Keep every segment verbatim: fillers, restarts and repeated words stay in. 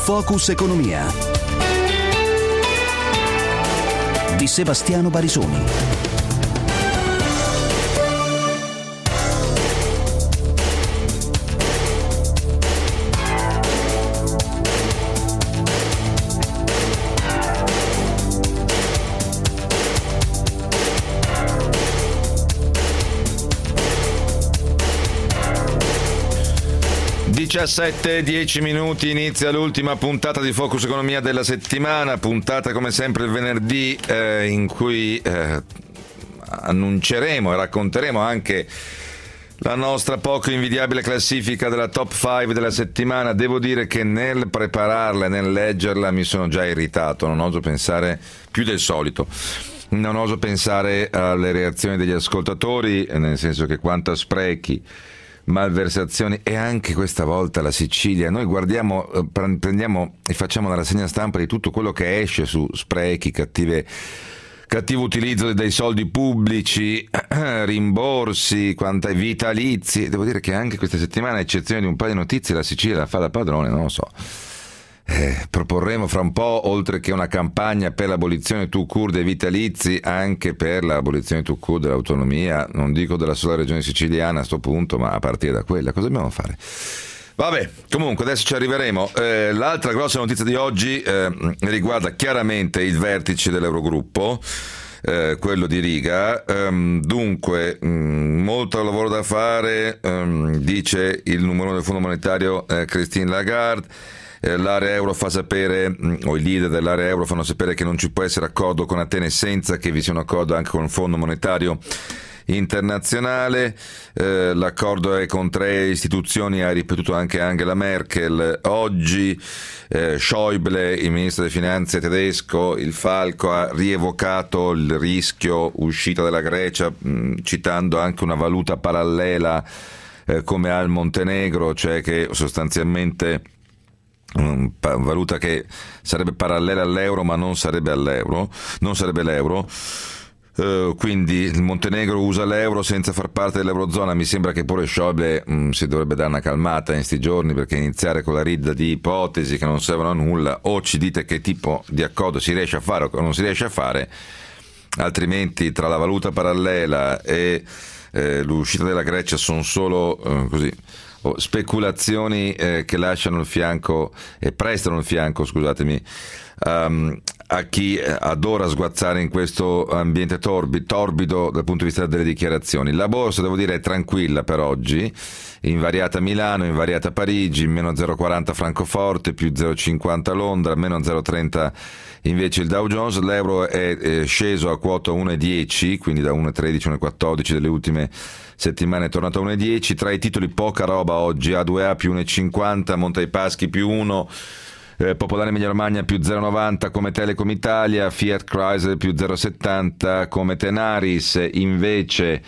Focus Economia di Sebastiano Barisoni. diciassette e dieci minuti, inizia l'ultima puntata di Focus Economia della settimana, puntata come sempre il venerdì eh, in cui eh, annunceremo e racconteremo anche la nostra poco invidiabile classifica della top cinque della settimana. Devo dire che nel prepararla e nel leggerla mi sono già irritato, non oso pensare più del solito. Non oso pensare alle reazioni degli ascoltatori, nel senso che quanto a sprechi, malversazioni, e anche questa volta la Sicilia. Noi guardiamo, prendiamo e facciamo la rassegna stampa di tutto quello che esce su sprechi, cattive, cattivo utilizzo dei soldi pubblici, rimborsi, quanta vitalizi. Devo dire che anche questa settimana, a eccezione di un paio di notizie, la Sicilia la fa da padrone, non lo so. Eh, proporremo fra un po', oltre che una campagna per l'abolizione tout court dei vitalizi, anche per l'abolizione tout court dell'autonomia, non dico della sola regione siciliana a sto punto, ma a partire da quella. Cosa dobbiamo fare? Vabbè, comunque adesso ci arriveremo. Eh, l'altra grossa notizia di oggi eh, riguarda chiaramente il vertice dell'Eurogruppo, eh, quello di Riga. Um, dunque, um, molto lavoro da fare, um, dice il numero del Fondo Monetario eh, Christine Lagarde. L'area euro fa sapere, o i leader dell'area euro fanno sapere che non ci può essere accordo con Atene senza che vi sia un accordo anche con il Fondo Monetario Internazionale. Eh, l'accordo è con tre istituzioni, ha ripetuto anche Angela Merkel oggi. eh, Schäuble, il ministro delle finanze tedesco, il Falco, ha rievocato il rischio uscita dalla Grecia, mh, citando anche una valuta parallela eh, come ha il Montenegro, cioè che sostanzialmente una valuta che sarebbe parallela all'euro ma non sarebbe all'euro, non sarebbe l'euro. Uh, quindi il Montenegro usa l'euro senza far parte dell'eurozona. Mi sembra che pure Schäuble mh, si dovrebbe dare una calmata in sti giorni, perché iniziare con la ridda di ipotesi che non servono a nulla, o ci dite che tipo di accordo si riesce a fare o non si riesce a fare, altrimenti tra la valuta parallela e eh, l'uscita della Grecia sono solo uh, così speculazioni eh, che lasciano il fianco e prestano il fianco, scusatemi, um, a chi adora sguazzare in questo ambiente torbi, torbido dal punto di vista delle dichiarazioni. La borsa, devo dire, è tranquilla per oggi, invariata a Milano, invariata a Parigi, meno zero virgola quaranta Francoforte, più zero virgola cinquanta Londra, meno zero virgola trenta invece il Dow Jones. L'euro è, è sceso a quota uno virgola dieci, quindi da uno virgola tredici, uno virgola quattordici delle ultime settimane è tornato a uno virgola dieci. Tra i titoli poca roba oggi: A due A più uno virgola cinquanta, Monte dei Paschi più uno, eh, Popolare Emilia Romagna più zero virgola novanta come Telecom Italia, Fiat Chrysler più zero virgola settanta come Tenaris. Invece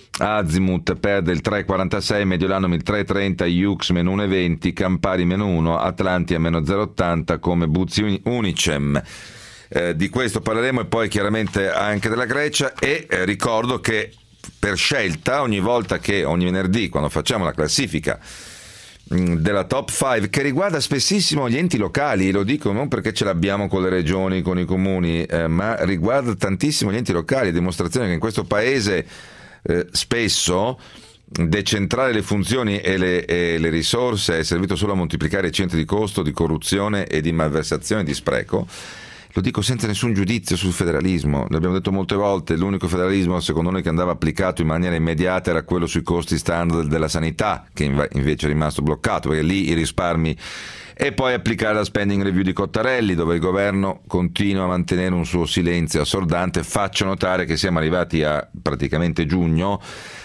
Azimut perde il tre virgola quarantasei, Mediolanum il tre virgola trenta, Iux meno uno virgola venti, Campari meno uno, Atlantia meno zero virgola ottanta come Buzzi Unicem. Eh, di questo parleremo, e poi chiaramente anche della Grecia. E eh, ricordo che per scelta, ogni volta che, ogni venerdì, quando facciamo la classifica mh, della top cinque, che riguarda spessissimo gli enti locali, lo dico non perché ce l'abbiamo con le regioni, con i comuni, eh, ma riguarda tantissimo gli enti locali, dimostrazione che in questo paese eh, spesso decentrare le funzioni e le, e le risorse è servito solo a moltiplicare i centri di costo, di corruzione e di malversazione e di spreco. Lo dico senza nessun giudizio sul federalismo, l'abbiamo detto molte volte, l'unico federalismo secondo noi che andava applicato in maniera immediata era quello sui costi standard della sanità, che invece è rimasto bloccato, perché lì i risparmi. E poi applicare la spending review di Cottarelli, dove il governo continua a mantenere un suo silenzio assordante. Faccio notare che siamo arrivati a praticamente giugno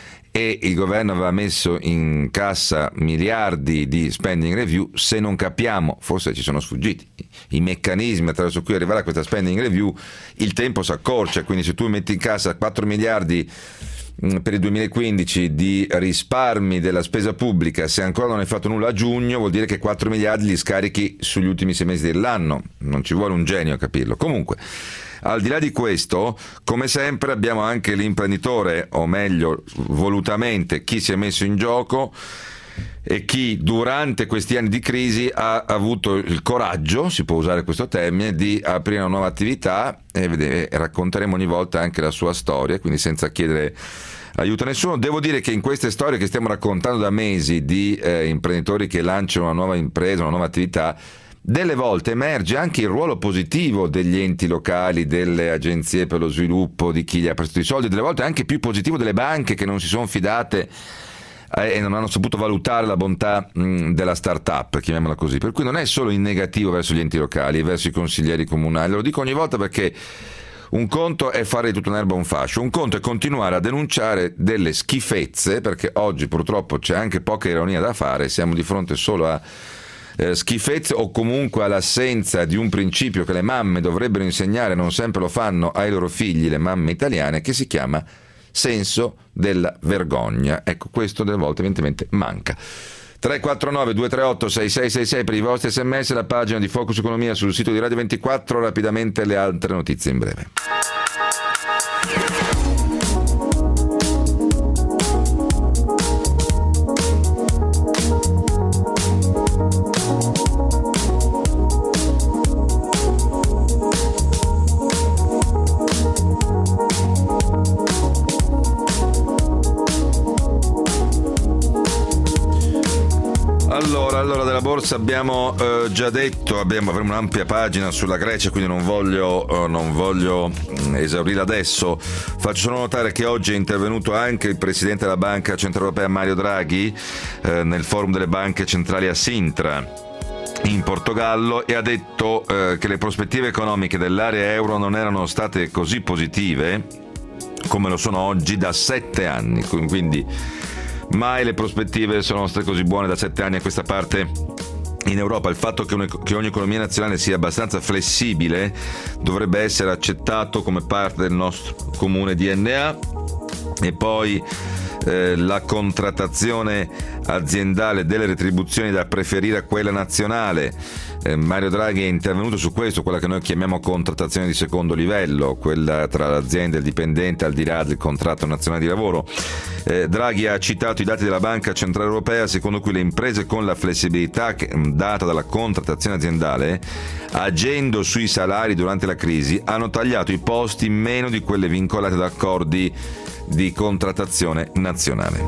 e il governo aveva messo in cassa miliardi di spending review. Se non capiamo, forse ci sono sfuggiti i meccanismi attraverso cui arrivare a questa spending review, il tempo si accorcia. Quindi se tu metti in cassa quattro miliardi per il duemilaquindici di risparmi della spesa pubblica, se ancora non hai fatto nulla a giugno, vuol dire che quattro miliardi li scarichi sugli ultimi sei mesi dell'anno. Non ci vuole un genio a capirlo. Comunque, al di là di questo, come sempre abbiamo anche l'imprenditore, o meglio volutamente chi si è messo in gioco, e chi durante questi anni di crisi ha avuto il coraggio, si può usare questo termine, di aprire una nuova attività, e vedete, racconteremo ogni volta anche la sua storia, quindi senza chiedere aiuto a nessuno. Devo dire che in queste storie che stiamo raccontando da mesi di eh, imprenditori che lanciano una nuova impresa, una nuova attività, delle volte emerge anche il ruolo positivo degli enti locali, delle agenzie per lo sviluppo, di chi gli ha prestato i soldi, delle volte anche più positivo delle banche che non si sono fidate e non hanno saputo valutare la bontà mh, della start-up, chiamiamola così. Per cui non è solo in negativo verso gli enti locali e verso i consiglieri comunali, lo dico ogni volta perché un conto è fare di tutta un'erba un fascio, un conto è continuare a denunciare delle schifezze, perché oggi purtroppo c'è anche poca ironia da fare, siamo di fronte solo a eh, schifezze o comunque all'assenza di un principio che le mamme dovrebbero insegnare, non sempre lo fanno ai loro figli, le mamme italiane, che si chiama senso della vergogna. Ecco, questo delle volte evidentemente manca. tre quattro nove due tre otto sei sei sei sei per i vostri sms, la pagina di Focus Economia sul sito di Radio ventiquattro. Rapidamente le altre notizie in breve. Allora, allora della borsa abbiamo eh, già detto, abbiamo, avremo un'ampia pagina sulla Grecia, quindi non voglio, eh, non voglio mh, esaurire adesso. Faccio solo notare che oggi è intervenuto anche il presidente della Banca Centrale Europea Mario Draghi eh, nel forum delle banche centrali a Sintra in Portogallo, e ha detto eh, che le prospettive economiche dell'area euro non erano state così positive come lo sono oggi da sette anni, quindi mai le prospettive sono state così buone da sette anni a questa parte in Europa. Il fatto che, un, che ogni economia nazionale sia abbastanza flessibile dovrebbe essere accettato come parte del nostro comune D N A. E poi eh, la contrattazione aziendale delle retribuzioni da preferire a quella nazionale. Eh, Mario Draghi è intervenuto su questo, quella che noi chiamiamo contrattazione di secondo livello, quella tra l'azienda e il dipendente al di là del contratto nazionale di lavoro. Eh, Draghi ha citato i dati della Banca Centrale Europea, secondo cui le imprese con la flessibilità che, data dalla contrattazione aziendale, agendo sui salari durante la crisi, hanno tagliato i posti meno di quelle vincolate da accordi di contrattazione nazionale.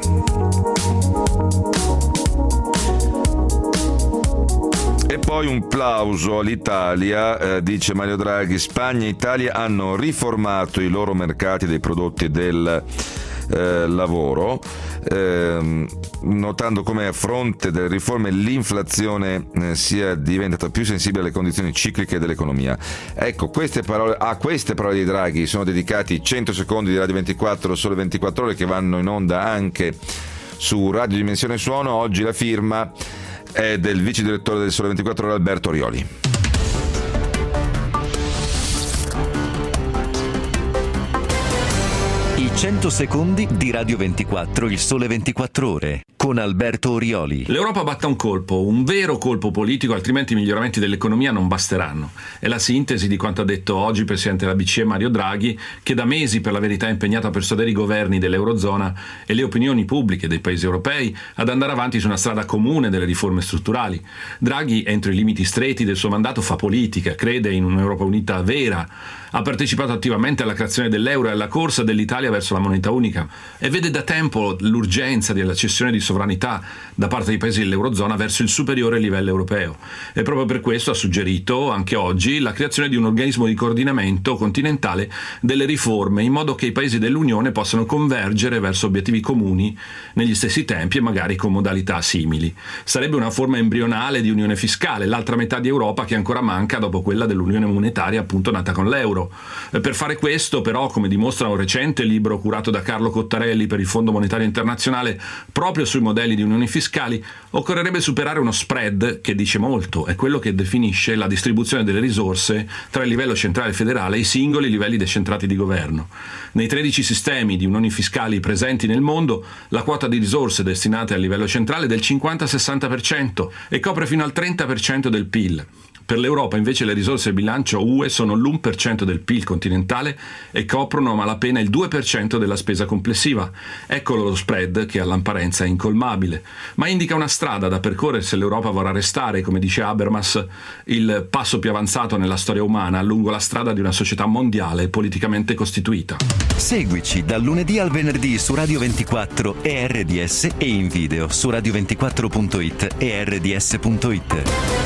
E poi un plauso all'Italia, eh, dice Mario Draghi. Spagna e Italia hanno riformato i loro mercati dei prodotti del eh, lavoro, eh, notando come a fronte delle riforme l'inflazione eh, sia diventata più sensibile alle condizioni cicliche dell'economia. Ecco, queste parole, a queste parole di Draghi sono dedicati cento secondi di Radio ventiquattro, Sole ventiquattro Ore, che vanno in onda anche su Radio Dimensione Suono. Oggi la firma è del vice direttore del Sole ventiquattro Ore, Alberto Orioli. I cento secondi di Radio ventiquattro, il Sole ventiquattro Ore, con Alberto Orioli. L'Europa batta un colpo, un vero colpo politico, altrimenti i miglioramenti dell'economia non basteranno. È la sintesi di quanto ha detto oggi il presidente della B C E Mario Draghi, che da mesi per la verità è impegnato a persuadere i governi dell'Eurozona e le opinioni pubbliche dei paesi europei ad andare avanti su una strada comune delle riforme strutturali. Draghi, entro i limiti stretti del suo mandato, fa politica, crede in un'Europa unita vera, ha partecipato attivamente alla creazione dell'euro e alla corsa dell'Italia verso la moneta unica e vede da tempo l'urgenza della cessione di sovranità da parte dei paesi dell'Eurozona verso il superiore livello europeo. E proprio per questo ha suggerito anche oggi la creazione di un organismo di coordinamento continentale delle riforme, in modo che i paesi dell'Unione possano convergere verso obiettivi comuni negli stessi tempi e magari con modalità simili. Sarebbe una forma embrionale di unione fiscale, l'altra metà di Europa che ancora manca dopo quella dell'unione monetaria, appunto nata con l'euro. Per fare questo, però, come dimostra un recente libro curato da Carlo Cottarelli per il Fondo Monetario Internazionale proprio sui modelli di unioni fiscali, occorrerebbe superare uno spread che dice molto, è quello che definisce la distribuzione delle risorse tra il livello centrale e federale e i singoli livelli decentrati di governo. Nei tredici sistemi di unioni fiscali presenti nel mondo, la quota di risorse destinate al livello centrale è del cinquanta sessanta per cento e copre fino al trenta per cento del P I L. Per l'Europa invece le risorse del bilancio U E sono l'uno per cento del P I L continentale e coprono a malapena il due per cento della spesa complessiva. Ecco lo spread che all'apparenza è incolmabile, ma indica una strada da percorrere se l'Europa vorrà restare, come dice Habermas, il passo più avanzato nella storia umana lungo la strada di una società mondiale politicamente costituita. Seguici dal lunedì al venerdì su Radio ventiquattro e R D S e in video su radio ventiquattro punto it e R D S punto it.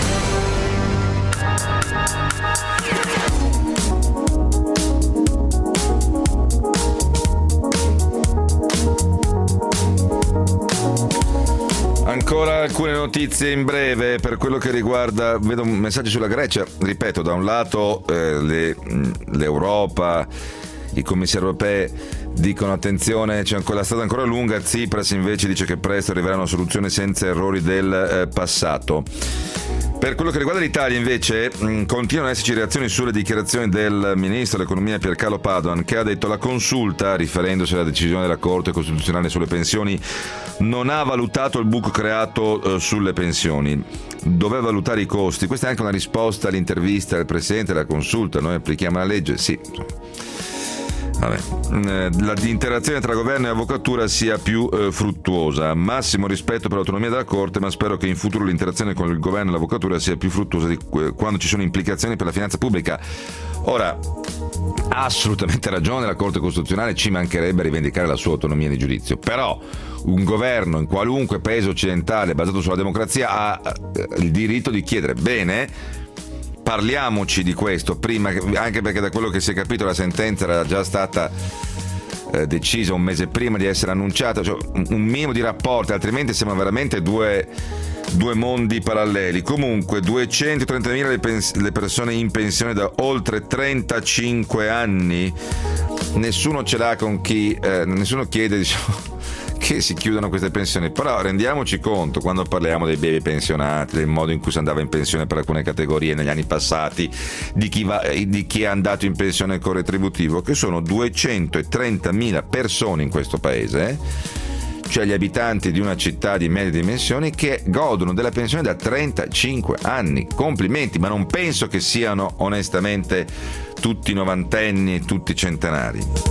Ancora alcune notizie in breve per quello che riguarda, vedo messaggi sulla Grecia, ripeto, da un lato eh, le, l'Europa, i commissari europei dicono attenzione, c'è ancora la strada ancora lunga, Tsipras invece dice che presto arriverà una soluzione senza errori del eh, passato. Per quello che riguarda l'Italia invece mh, continuano ad esserci reazioni sulle dichiarazioni del ministro dell'economia Piercarlo Padoan, che ha detto la consulta, riferendosi alla decisione della Corte Costituzionale sulle pensioni, non ha valutato il buco creato eh, sulle pensioni, doveva valutare i costi. Questa è anche una risposta all'intervista del Presidente della consulta, noi applichiamo la legge, sì. Vabbè. L'interazione tra governo e avvocatura sia più eh, fruttuosa. Massimo rispetto per l'autonomia della Corte, ma spero che in futuro l'interazione con il governo e l'avvocatura sia più fruttuosa di eh, quando ci sono implicazioni per la finanza pubblica. Ora, ha assolutamente ragione la Corte Costituzionale, ci mancherebbe rivendicare la sua autonomia di giudizio, però un governo in qualunque paese occidentale basato sulla democrazia ha eh, il diritto di chiedere bene. Parliamoci di questo prima, anche perché da quello che si è capito la sentenza era già stata eh, decisa un mese prima di essere annunciata, cioè un minimo di rapporti, altrimenti siamo veramente due, due mondi paralleli. Comunque duecentotrentamila le, pens- le persone in pensione da oltre trentacinque anni, nessuno ce l'ha con chi, eh, nessuno chiede, diciamo, che si chiudano queste pensioni, però rendiamoci conto quando parliamo dei baby pensionati, del modo in cui si andava in pensione per alcune categorie negli anni passati, di chi, va, di chi è andato in pensione con retributivo, che sono duecentotrentamila persone in questo paese, eh? Cioè gli abitanti di una città di medie dimensioni che godono della pensione da trentacinque anni. Complimenti, ma non penso che siano onestamente tutti novantenni, tutti centenari.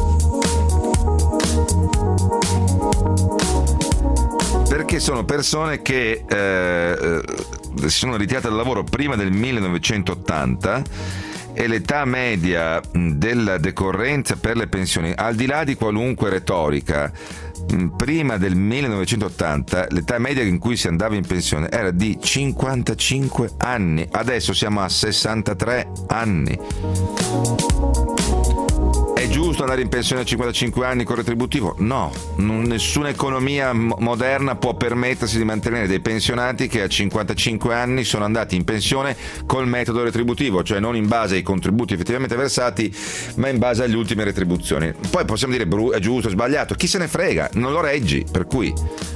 Perché sono persone che eh, si sono ritirate dal lavoro prima del millenovecentottanta e l'età media della decorrenza per le pensioni, al di là di qualunque retorica, prima del millenovecentottanta l'età media in cui si andava in pensione era di cinquantacinque anni, adesso siamo a sessantatré anni. È giusto andare in pensione a cinquantacinque anni con retributivo? No, non, nessuna economia mo- moderna può permettersi di mantenere dei pensionati che a cinquantacinque anni sono andati in pensione col metodo retributivo, cioè non in base ai contributi effettivamente versati, ma in base alle ultime retribuzioni. Poi possiamo dire bru- è giusto, è sbagliato, chi se ne frega, non lo reggi, per cui...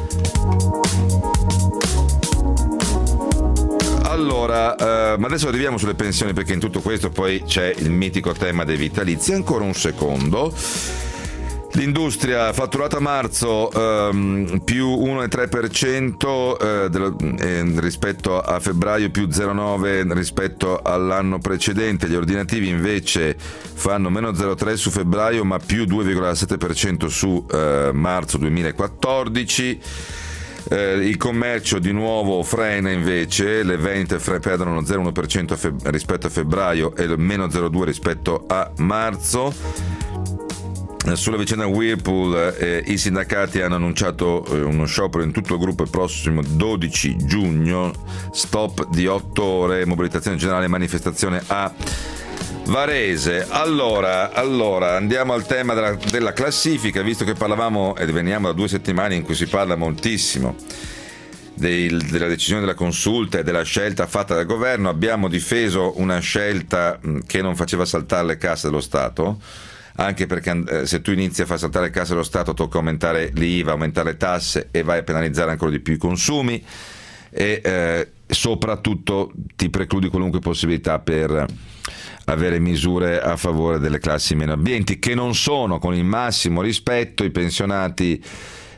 Allora, eh, ma adesso arriviamo sulle pensioni, perché in tutto questo poi c'è il mitico tema dei vitalizi. Ancora un secondo. L'industria fatturato a marzo ehm, più uno virgola tre per cento eh, dello, eh, rispetto a febbraio, più zero virgola nove per cento rispetto all'anno precedente. Gli ordinativi invece fanno meno zero virgola tre per cento su febbraio, ma più due virgola sette per cento su eh, marzo duemilaquattordici. Eh, il commercio di nuovo frena invece, le vendite fre- perdono lo zero virgola uno per cento a feb- rispetto a febbraio e meno zero virgola due per cento rispetto a marzo. Eh, sulla vicenda Whirlpool eh, i sindacati hanno annunciato eh, uno sciopero in tutto il gruppo il prossimo dodici giugno, stop di otto ore, mobilitazione generale, manifestazione a Varese. Allora, allora andiamo al tema della, della classifica, visto che parlavamo e veniamo da due settimane in cui si parla moltissimo del, della decisione della consulta e della scelta fatta dal governo. Abbiamo difeso una scelta che non faceva saltare le casse dello Stato, anche perché eh, se tu inizi a far saltare le casse dello Stato tocca aumentare l'I V A, aumentare le tasse e vai a penalizzare ancora di più i consumi e eh, soprattutto ti precludi qualunque possibilità per avere misure a favore delle classi meno abbienti, che non sono, con il massimo rispetto, i pensionati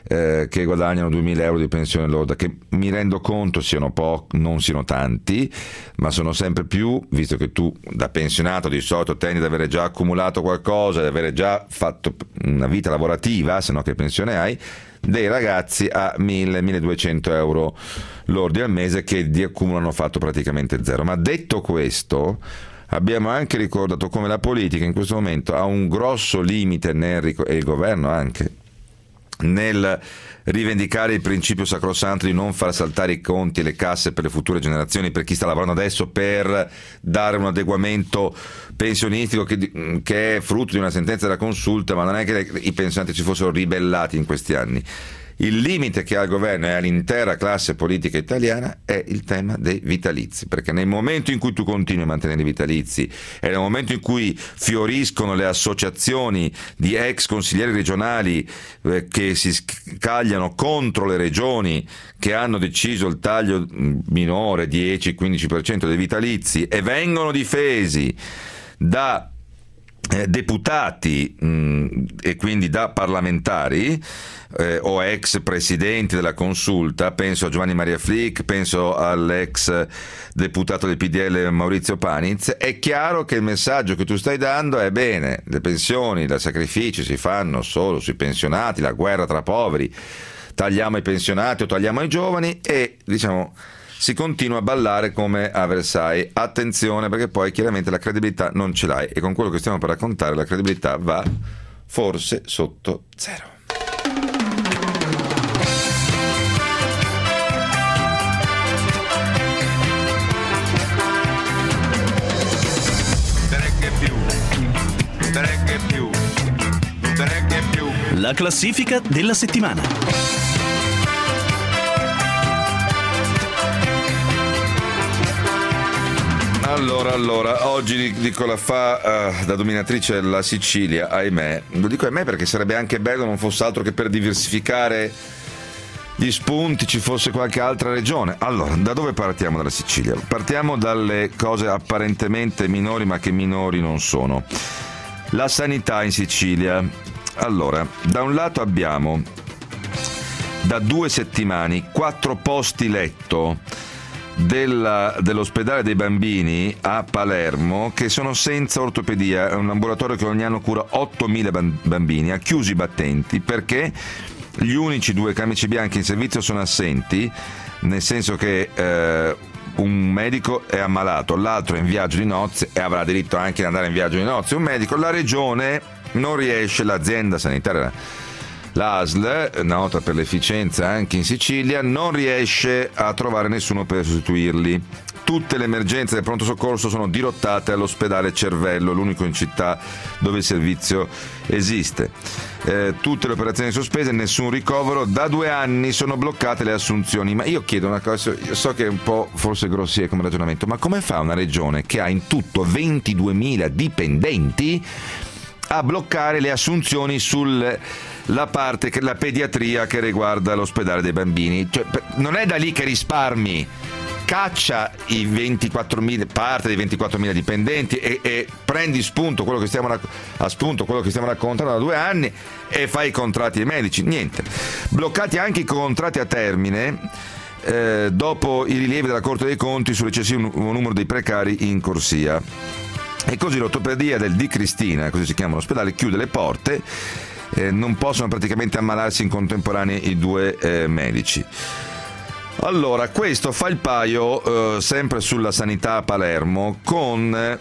eh, che guadagnano duemila euro di pensione lorda, che mi rendo conto siano pochi, non siano tanti, ma sono sempre più, visto che tu da pensionato di solito tendi ad avere già accumulato qualcosa, ad avere già fatto una vita lavorativa, se no che pensione hai, dei ragazzi a mille milleduecento euro lordi al mese che di accumulo hanno fatto praticamente zero. Ma detto questo, abbiamo anche ricordato come la politica in questo momento ha un grosso limite nel, e il governo anche, nel rivendicare il principio sacrosanto di non far saltare i conti e le casse per le future generazioni, per chi sta lavorando adesso, per dare un adeguamento pensionistico che, che è frutto di una sentenza della Consulta, ma non è che le, i pensionati si fossero ribellati in questi anni. Il limite che ha il governo e all'intera classe politica italiana è il tema dei vitalizi, perché nel momento in cui tu continui a mantenere i vitalizi e nel momento in cui fioriscono le associazioni di ex consiglieri regionali eh, che si scagliano contro le regioni che hanno deciso il taglio minore dieci quindici per cento dei vitalizi e vengono difesi da eh, deputati mh, e quindi da parlamentari Eh, o ex presidenti della Consulta, penso a Giovanni Maria Flick, penso all'ex deputato del P D L Maurizio Paniz, è chiaro che il messaggio che tu stai dando è: bene, le pensioni, i sacrifici si fanno solo sui pensionati, la guerra tra poveri, tagliamo i pensionati o tagliamo i giovani, e diciamo si continua a ballare come a Versailles. Attenzione, perché poi chiaramente la credibilità non ce l'hai, e con quello che stiamo per raccontare la credibilità va forse sotto zero. La classifica della settimana. Allora, allora, oggi dico la fa uh, da dominatrice la Sicilia, ahimè. Lo dico ahimè perché sarebbe anche bello, non fosse altro che per diversificare gli spunti ci fosse qualche altra regione. Allora, da dove partiamo dalla Sicilia? Partiamo dalle cose apparentemente minori, ma che minori non sono. La sanità in Sicilia. Allora, da un lato abbiamo da due settimane quattro posti letto della, dell'ospedale dei bambini a Palermo che sono senza ortopedia. È un ambulatorio che ogni anno cura ottomila bambini, ha chiuso i battenti perché gli unici due camici bianchi in servizio sono assenti, nel senso che eh, un medico è ammalato, l'altro è in viaggio di nozze e avrà diritto anche di andare in viaggio di nozze. Un medico, la regione non riesce, l'azienda sanitaria, l'A S L, nota per l'efficienza anche in Sicilia, non riesce a trovare nessuno per sostituirli. Tutte le emergenze del pronto soccorso sono dirottate all'ospedale Cervello, l'unico in città dove il servizio esiste. Eh, tutte le operazioni sospese, nessun ricovero, da due anni sono bloccate le assunzioni. Ma io chiedo una cosa, io so che è un po' forse grossiero come ragionamento, ma come fa una regione che ha in tutto ventiduemila dipendenti a bloccare le assunzioni sulla parte, la pediatria che riguarda l'ospedale dei bambini? Cioè, non è da lì che risparmi. Caccia i ventiquattromila, parte dei ventiquattromila dipendenti e, e prendi spunto quello che stiamo a spunto quello che stiamo raccontando da due anni e fai i contratti ai medici. Niente. Bloccati anche i contratti a termine eh, dopo i rilievi della Corte dei Conti sull'eccessivo numero dei precari in corsia. E così l'ortopedia del Di Cristina, così si chiama l'ospedale, chiude le porte, eh, non possono praticamente ammalarsi in contemporanea i due eh, medici. Allora, questo fa il paio, eh, sempre sulla sanità a Palermo, con eh,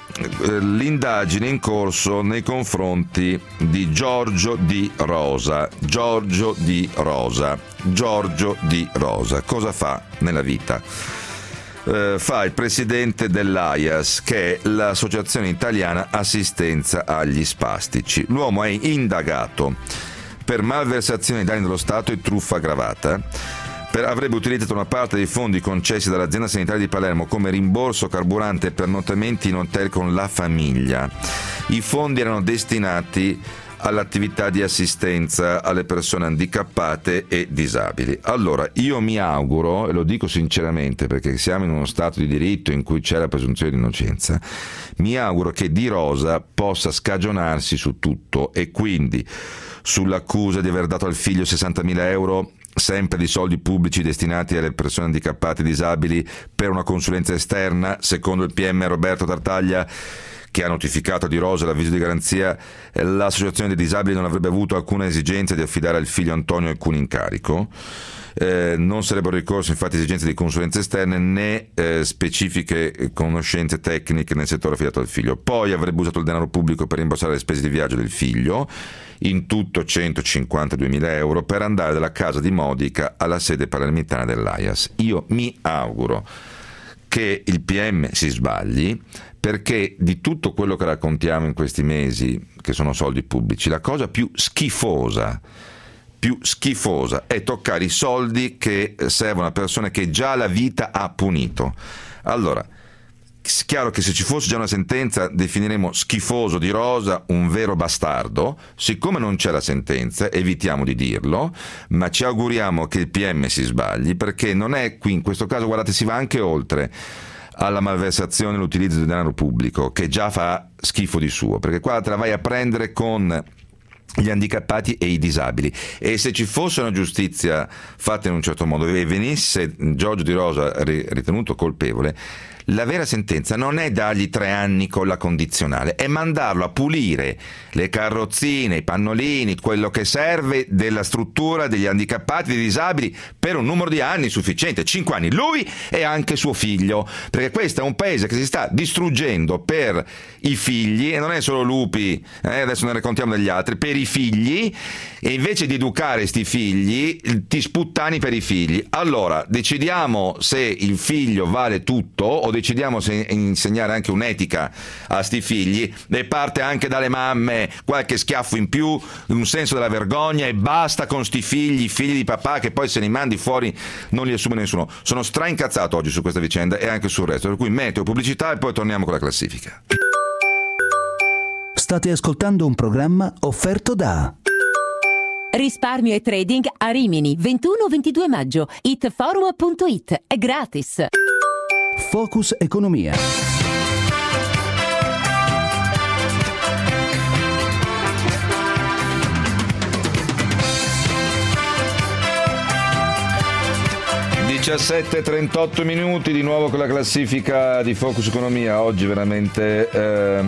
l'indagine in corso nei confronti di Giorgio Di Rosa. Giorgio Di Rosa. Giorgio Di Rosa. Cosa fa nella vita? Uh, fa il presidente dell'A I A S, che è l'Associazione Italiana Assistenza agli Spastici. L'uomo è indagato per malversazione ai danni dello Stato e truffa aggravata. Per, avrebbe utilizzato una parte dei fondi concessi dall'azienda sanitaria di Palermo come rimborso carburante per pernottamenti in hotel con la famiglia. I fondi erano destinati all'attività di assistenza alle persone handicappate e disabili. Allora, io mi auguro, e lo dico sinceramente perché siamo in uno stato di diritto in cui c'è la presunzione di innocenza, mi auguro che Di Rosa possa scagionarsi su tutto, e quindi sull'accusa di aver dato al figlio sessantamila euro sempre di soldi pubblici destinati alle persone handicappate e disabili per una consulenza esterna, secondo il P M Roberto Tartaglia, che ha notificato a Di Rosa l'avviso di garanzia. L'associazione dei disabili non avrebbe avuto alcuna esigenza di affidare al figlio Antonio alcun incarico. Eh, non sarebbero ricorso infatti esigenze di consulenze esterne né eh, specifiche conoscenze tecniche nel settore affidato al figlio. Poi avrebbe usato il denaro pubblico per rimborsare le spese di viaggio del figlio, in tutto centocinquantaduemila euro, per andare dalla casa di Modica alla sede palermitana dell'A I A S. Io mi auguro che il P M si sbagli, perché di tutto quello che raccontiamo in questi mesi, che sono soldi pubblici, la cosa più schifosa più schifosa è toccare i soldi che servono a persone che già la vita ha punito. Allora, è chiaro che se ci fosse già una sentenza definiremo schifoso Di Rosa un vero bastardo. Siccome non c'è la sentenza, evitiamo di dirlo, ma ci auguriamo che il P M si sbagli, perché non è qui, in questo caso, guardate, si va anche oltre alla malversazione e l'utilizzo del denaro pubblico, che già fa schifo di suo, perché qua te la vai a prendere con gli handicappati e i disabili, e se ci fosse una giustizia fatta in un certo modo e venisse Giorgio Di Rosa ritenuto colpevole, la vera sentenza non è dargli tre anni con la condizionale, è mandarlo a pulire le carrozzine, i pannolini, quello che serve della struttura degli handicappati e dei disabili per un numero di anni sufficiente, cinque anni, lui e anche suo figlio, perché questo è un paese che si sta distruggendo per i figli, e non è solo lupi, eh, adesso ne raccontiamo degli altri, per i figli, e invece di educare sti figli ti sputtani per i figli. Allora decidiamo se il figlio vale tutto, o decidiamo se insegnare anche un'etica a sti figli, e parte anche dalle mamme qualche schiaffo in più, un senso della vergogna, e basta con sti figli, figli di papà che poi se li mandi fuori non li assume nessuno. Sono straincazzato oggi su questa vicenda e anche sul resto, per cui meteo, pubblicità e poi torniamo con la classifica. State ascoltando un programma offerto da Risparmio e trading a Rimini, ventuno ventidue maggio. itforum punto it, è gratis. Focus Economia. diciassette e trentotto minuti, di nuovo con la classifica di Focus Economia. Oggi veramente eh,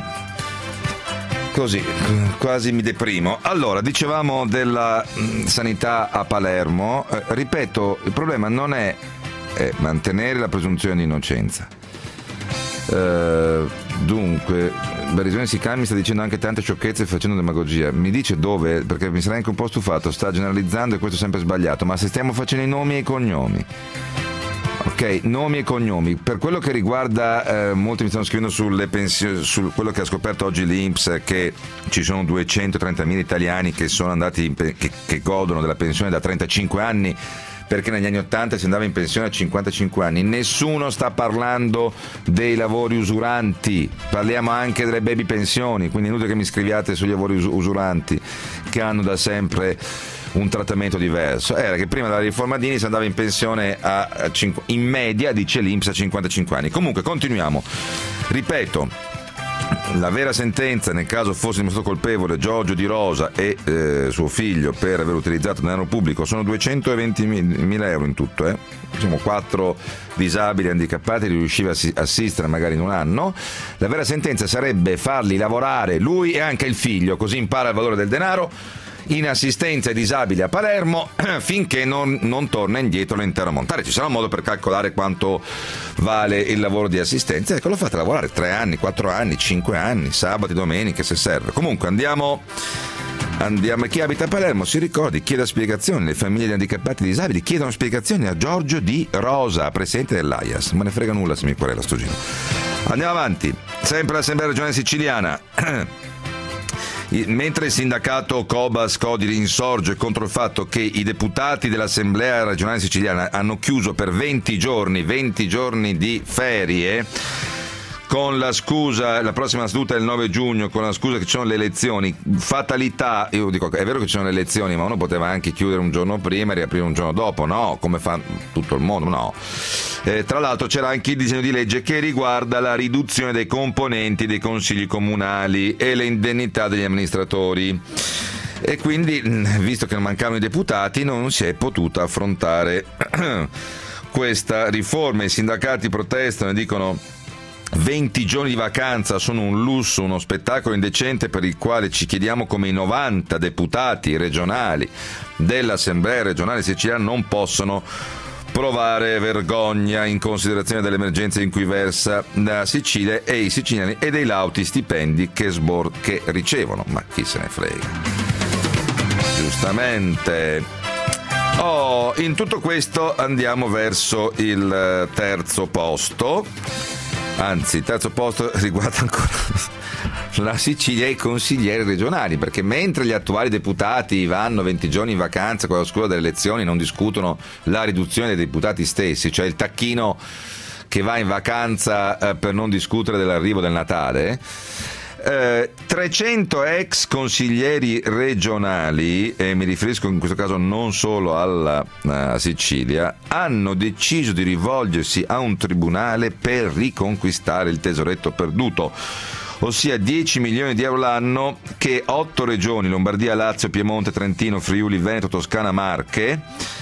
così, quasi mi deprimo. Allora, dicevamo della mh, sanità a Palermo. Eh, ripeto, il problema non è eh, mantenere la presunzione di innocenza. Eh, dunque, Berisoni Sicami sta dicendo anche tante sciocchezze facendo demagogia. Mi dice dove? Perché mi sarei anche un po' stufato. Sta generalizzando e questo è sempre sbagliato. Ma se stiamo facendo i nomi e i cognomi, ok, nomi e cognomi. Per quello che riguarda, eh, molti mi stanno scrivendo sulle pensioni, su quello che ha scoperto oggi l'I N P S, che ci sono duecentotrentamila italiani che sono andati in pe- che, che godono della pensione da trentacinque anni, perché negli anni ottanta si andava in pensione a cinquantacinque anni. Nessuno sta parlando dei lavori usuranti, parliamo anche delle baby pensioni, quindi è inutile che mi scriviate sugli lavori us- usuranti, che hanno da sempre un trattamento diverso. Era che prima della riforma Dini si andava in pensione a, a cinque, in media, dice l'I N P S, a cinquantacinque anni. Comunque continuiamo. Ripeto, la vera sentenza, nel caso fosse dimostrato colpevole Giorgio Di Rosa e eh, suo figlio per aver utilizzato denaro pubblico, sono duecentoventimila euro in tutto, eh? Diciamo quattro disabili handicappati li riusciva a assistere magari in un anno. La vera sentenza sarebbe farli lavorare lui e anche il figlio, così impara il valore del denaro, in assistenza ai disabili a Palermo finché non, non torna indietro l'intero ammontare. Ci sarà un modo per calcolare quanto vale il lavoro di assistenza, ecco, lo fate lavorare tre anni, quattro anni, cinque anni, sabati, domeniche se serve. Comunque andiamo andiamo chi abita a Palermo si ricordi, chieda spiegazioni. Le famiglie di handicappati e disabili chiedono spiegazioni a Giorgio Di Rosa, presidente dell'A I A S. Me ne frega nulla se mi querela sto giro. Andiamo avanti, sempre l'Assemblea regionale siciliana. Mentre il sindacato Cobas Codiri insorge contro il fatto che i deputati dell'Assemblea regionale siciliana hanno chiuso per venti giorni, venti giorni di ferie, con la scusa, la prossima seduta è il nove giugno, con la scusa che ci sono le elezioni, fatalità. Io dico, è vero che ci sono le elezioni, ma uno poteva anche chiudere un giorno prima e riaprire un giorno dopo, no? Come fa tutto il mondo, no. Eh, tra l'altro c'era anche il disegno di legge che riguarda la riduzione dei componenti dei consigli comunali e le indennità degli amministratori. E quindi, visto che non mancavano i deputati, non si è potuta affrontare questa riforma. I sindacati protestano e dicono: venti giorni di vacanza sono un lusso, uno spettacolo indecente per il quale ci chiediamo come i novanta deputati regionali dell'Assemblea regionale siciliana non possono provare vergogna in considerazione delle emergenze in cui versa la Sicilia e i siciliani e dei lauti stipendi che, sbor- che ricevono. Ma chi se ne frega? Giustamente. Oh, in tutto questo andiamo verso il terzo posto. Anzi, il terzo posto riguarda ancora la Sicilia e i consiglieri regionali, perché mentre gli attuali deputati vanno venti giorni in vacanza con la scusa delle elezioni, non discutono la riduzione dei deputati stessi, cioè il tacchino che va in vacanza eh, per non discutere dell'arrivo del Natale. Eh, trecento ex consiglieri regionali, e mi riferisco in questo caso non solo alla uh, Sicilia, hanno deciso di rivolgersi a un tribunale per riconquistare il tesoretto perduto, ossia dieci milioni di euro l'anno che otto regioni, Lombardia, Lazio, Piemonte, Trentino, Friuli, Veneto, Toscana, Marche,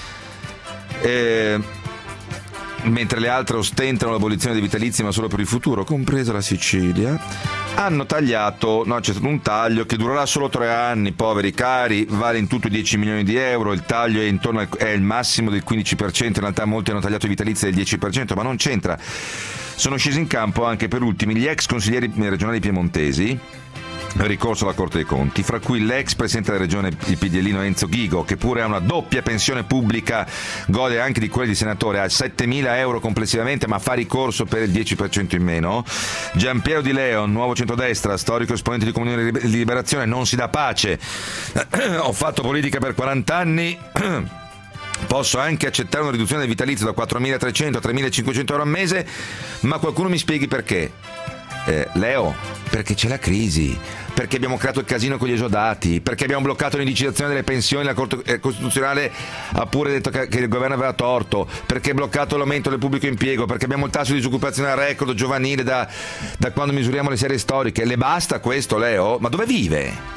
eh, mentre le altre ostentano l'abolizione dei vitalizi ma solo per il futuro, compresa la Sicilia, hanno tagliato. No, c'è stato un taglio che durerà solo tre anni, poveri cari, vale in tutto dieci milioni di euro, il taglio è intorno al, è il massimo del quindici per cento, in realtà molti hanno tagliato i vitalizi del dieci per cento, ma non c'entra. Sono scesi in campo anche per ultimi gli ex consiglieri regionali piemontesi, ricorso alla Corte dei Conti, fra cui l'ex presidente della regione, il PDLino Enzo Ghigo, che pure ha una doppia pensione pubblica, gode anche di quelli di senatore, ha settemila euro complessivamente, ma fa ricorso per il dieci per cento in meno. Giampiero Di Leo, nuovo centrodestra, storico esponente di Comunione di Liberazione, non si dà pace. Ho fatto politica per quaranta anni. Posso anche accettare una riduzione del vitalizio da quattromilatrecento a tremilacinquecento euro al mese, ma qualcuno mi spieghi perché. Eh, Leo, perché c'è la crisi, perché abbiamo creato il casino con gli esodati, perché abbiamo bloccato l'indicizzazione delle pensioni, la Corte Costituzionale ha pure detto che, che il governo aveva torto, perché è bloccato l'aumento del pubblico impiego, perché abbiamo il tasso di disoccupazione a record giovanile da, da quando misuriamo le serie storiche. Le basta questo, Leo? Ma dove vive?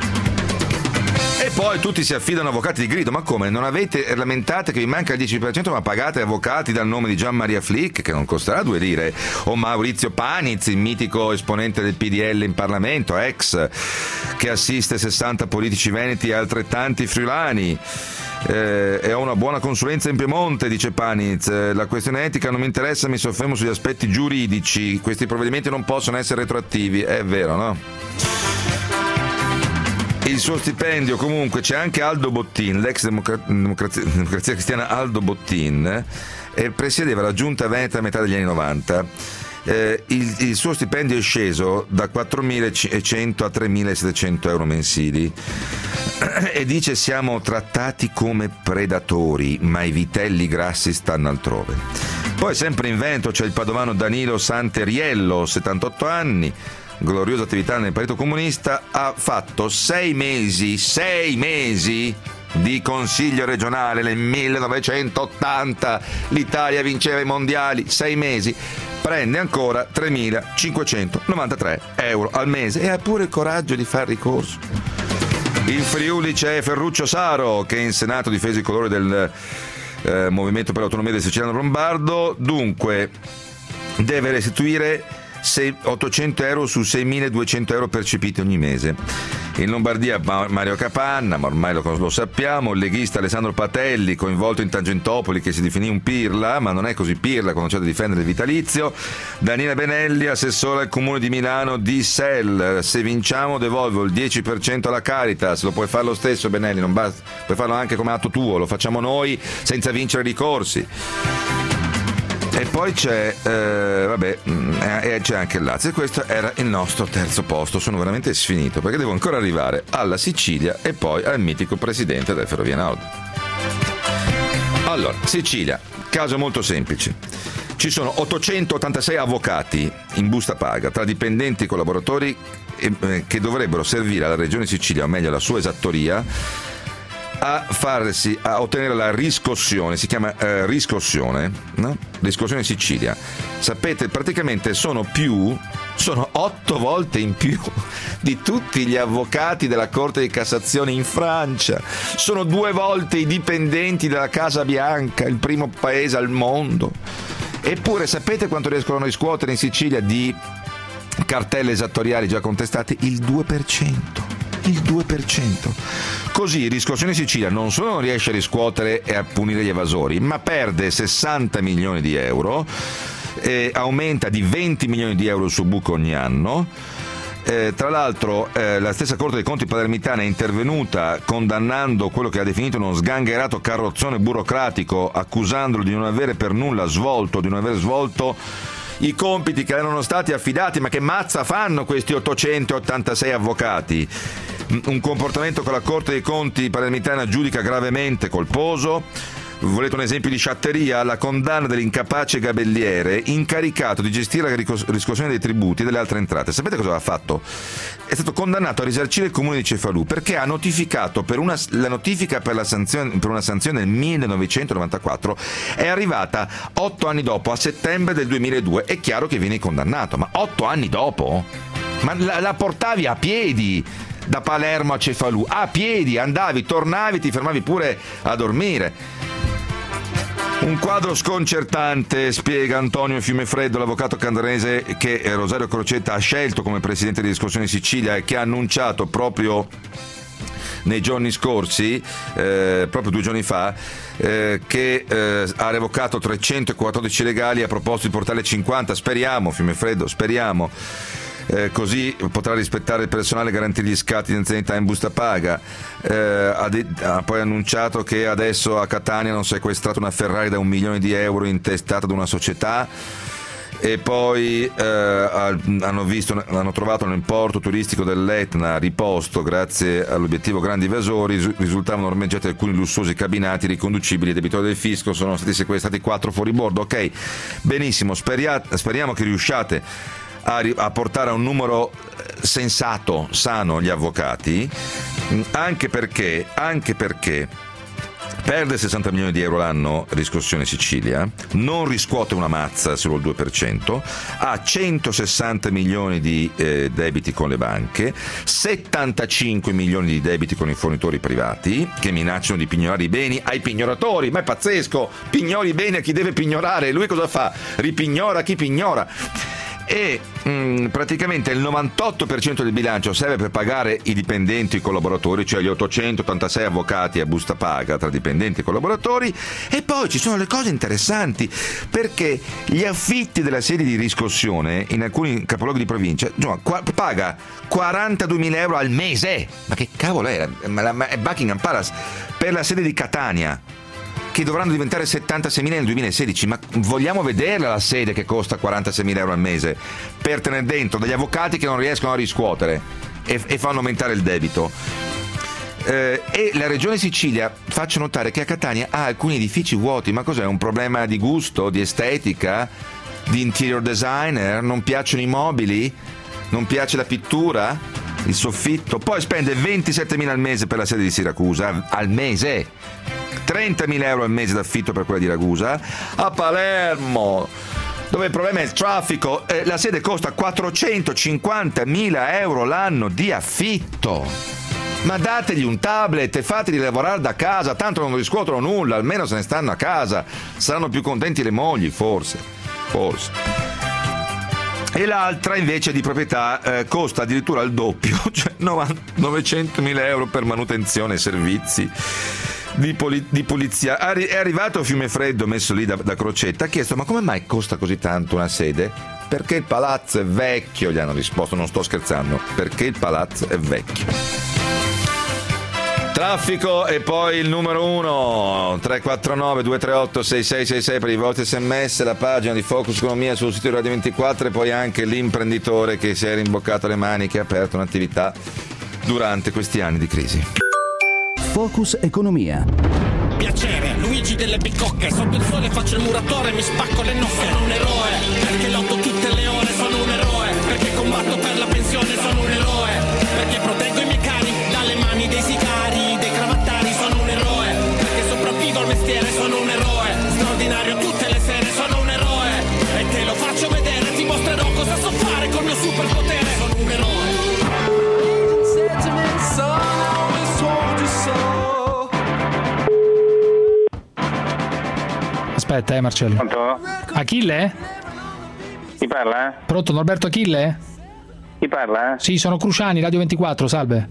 E poi tutti si affidano a avvocati di grido. Ma come? Non avete lamentate che vi manca il dieci per cento, ma pagate avvocati dal nome di Gian Maria Flick, che non costerà due lire, o Maurizio Paniz, il mitico esponente del P D L in Parlamento, ex, che assiste sessanta politici veneti e altrettanti friulani. Eh, e ho una buona consulenza in Piemonte, dice Paniz. Eh, la questione etica non mi interessa, mi soffermo sugli aspetti giuridici. Questi provvedimenti non possono essere retroattivi. È vero, no? Il suo stipendio, comunque, c'è anche Aldo Bottin, l'ex democra- democrazia, democrazia cristiana Aldo Bottin, e presiedeva la giunta veneta a metà degli anni novanta. Eh, il, il suo stipendio è sceso da quattromilacento a tremilasettecento euro mensili e dice: siamo trattati come predatori, ma i vitelli grassi stanno altrove. Poi sempre in Veneto c'è il padovano Danilo Santeriello, settantotto anni, gloriosa attività nel Partito Comunista, ha fatto sei mesi, sei mesi di consiglio regionale nel millenovecentottanta, l'Italia vinceva i mondiali, sei mesi, prende ancora tremilacinquecentonovantatré euro al mese e ha pure il coraggio di far ricorso. In Friuli c'è Ferruccio Saro, che in Senato ha difeso i colori del eh, Movimento per l'Autonomia del Siciliano Lombardo, dunque deve restituire ottocento euro su seimiladuecento euro percepiti ogni mese. In Lombardia Mario Capanna, ma ormai lo, lo sappiamo, il leghista Alessandro Patelli, coinvolto in Tangentopoli, che si definì un pirla, ma non è così pirla quando c'è da difendere il vitalizio. Daniela Benelli, assessore al Comune di Milano di S E L, se vinciamo devolvo il dieci per cento alla Caritas. Lo puoi fare lo stesso, Benelli, non basta, puoi farlo anche come atto tuo, lo facciamo noi senza vincere ricorsi. E poi c'è, eh, vabbè, eh, c'è anche il Lazio, e questo era il nostro terzo posto. Sono veramente sfinito perché devo ancora arrivare alla Sicilia e poi al mitico presidente delle Ferrovie Nord. Allora, Sicilia, caso molto semplice. Ci sono ottocentottantasei avvocati in busta paga tra dipendenti e collaboratori eh, che dovrebbero servire alla Regione Sicilia, o meglio alla sua esattoria, a farsi a ottenere la riscossione, si chiama eh, riscossione, no? Riscossione Sicilia. Sapete, praticamente sono più sono otto volte in più di tutti gli avvocati della Corte di Cassazione in Francia. Sono due volte i dipendenti della Casa Bianca, il primo paese al mondo. Eppure sapete quanto riescono a riscuotere in Sicilia di cartelle esattoriali già contestate? Il due per cento. Il due per cento. Così Riscossione Sicilia non solo non riesce a riscuotere e a punire gli evasori, ma perde sessanta milioni di euro, eh, aumenta di venti milioni di euro il suo buco ogni anno. Eh, tra l'altro eh, la stessa Corte dei Conti palermitana è intervenuta condannando quello che ha definito uno sgangherato carrozzone burocratico, accusandolo di non avere per nulla svolto, di non aver svolto i compiti che erano stati affidati. Ma che mazza fanno questi ottocentottantasei avvocati? Un comportamento che la Corte dei Conti palermitana giudica gravemente colposo. Volete un esempio di sciatteria? La condanna dell'incapace gabelliere incaricato di gestire la riscossione dei tributi e delle altre entrate. Sapete cosa ha fatto? È stato condannato a risarcire il comune di Cefalù perché ha notificato per una, la notifica per, la sanzione, per una sanzione nel millenovecentonovantaquattro è arrivata otto anni dopo, a settembre del duemiladue. È chiaro che viene condannato, ma otto anni dopo? Ma la, la portavi a piedi da Palermo a Cefalù, a piedi, andavi, tornavi, ti fermavi pure a dormire. Un quadro sconcertante, spiega Antonio Fiumefreddo, l'avvocato candanese che Rosario Crocetta ha scelto come presidente di Riscossione Sicilia e che ha annunciato proprio nei giorni scorsi, eh, proprio due giorni fa, eh, che eh, ha revocato trecentoquattordici legali e ha proposto di portarle cinquanta. Speriamo, Fiumefreddo, speriamo. Eh, così potrà rispettare il personale e garantire gli scatti di anzianità in busta paga. Eh, ha, de- ha poi annunciato che adesso a Catania hanno sequestrato una Ferrari da un milione di euro intestata ad una società. E poi eh, hanno, visto, hanno trovato nel porto turistico dell'Etna riposto, grazie all'obiettivo grandi evasori, risultavano ormeggiati alcuni lussuosi cabinati riconducibili ai debitori del fisco, sono stati sequestrati quattro fuoribordo. Ok, benissimo, speria- speriamo che riusciate a, a portare a un numero sensato, sano gli avvocati, anche perché, anche perché perde sessanta milioni di euro l'anno Riscossione Sicilia, non riscuote una mazza, solo il due per cento, ha centosessanta milioni di eh, debiti con le banche, settantacinque milioni di debiti con i fornitori privati che minacciano di pignorare i beni ai pignoratori. Ma è pazzesco, pignori i beni a chi deve pignorare, lui cosa fa? Ripignora chi pignora. E mh, praticamente il novantotto per cento del bilancio serve per pagare i dipendenti e i collaboratori, cioè gli ottocentottantasei avvocati a busta paga tra dipendenti e collaboratori. E poi ci sono le cose interessanti, perché gli affitti della sede di riscossione in alcuni capoluoghi di provincia, insomma, qua, paga quarantaduemila euro al mese. Ma che cavolo è? È Buckingham Palace per la sede di Catania, che dovranno diventare settantaseimila nel duemilasedici. Ma vogliamo vederla la sede che costa quarantaseimila euro al mese per tenere dentro degli avvocati che non riescono a riscuotere e, e fanno aumentare il debito. Eh, e la Regione Sicilia, faccio notare che a Catania ha alcuni edifici vuoti. Ma cos'è? Un problema di gusto, di estetica, di interior designer? Non piacciono i mobili? Non piace la pittura? Il soffitto? Poi spende ventisettemila al mese per la sede di Siracusa, al mese, trentamila euro al mese d'affitto per quella di Ragusa. A Palermo, dove il problema è il traffico, eh, la sede costa quattrocentocinquantamila euro l'anno di affitto. Ma dategli un tablet e fateli lavorare da casa, tanto non riscuotono nulla, almeno se ne stanno a casa, saranno più contenti le mogli, forse, forse. E l'altra invece di proprietà eh, costa addirittura il doppio, cioè novecentomila euro per manutenzione e servizi di, poli- di polizia. Arri- è arrivato a Fiumefreddo, messo lì da, da Crocetta, ha chiesto: ma come mai costa così tanto una sede? Perché il palazzo è vecchio, gli hanno risposto, non sto scherzando, perché il palazzo è vecchio. Traffico e poi il numero uno, tre quattro nove due tre otto sei sei sei sei per i vostri sms, la pagina di Focus Economia sul sito di Radio ventiquattro e poi anche l'imprenditore che si è rimboccato le maniche e ha aperto un'attività durante questi anni di crisi. Focus Economia. Piacere, Luigi delle bicocche, sotto il sole faccio il muratore, mi spacco le nocche. Sono un eroe, perché lotto tutte le ore, sono un eroe, perché combatto per la pensione, sono un eroe, perché proteggo i miei cari dalle mani dei sicari, dei cravattari, sono un eroe, perché sopravvivo al mestiere, sono un eroe, straordinario tutte le sere, sono un eroe, e te lo faccio vedere, ti mostrerò cosa so fare col mio superpotere, sono un eroe. Aspetta, eh Marcello. Pronto? Achille? Chi parla? Pronto, Norberto Achille? Chi parla? Sì, sono Cruciani, Radio ventiquattro, salve.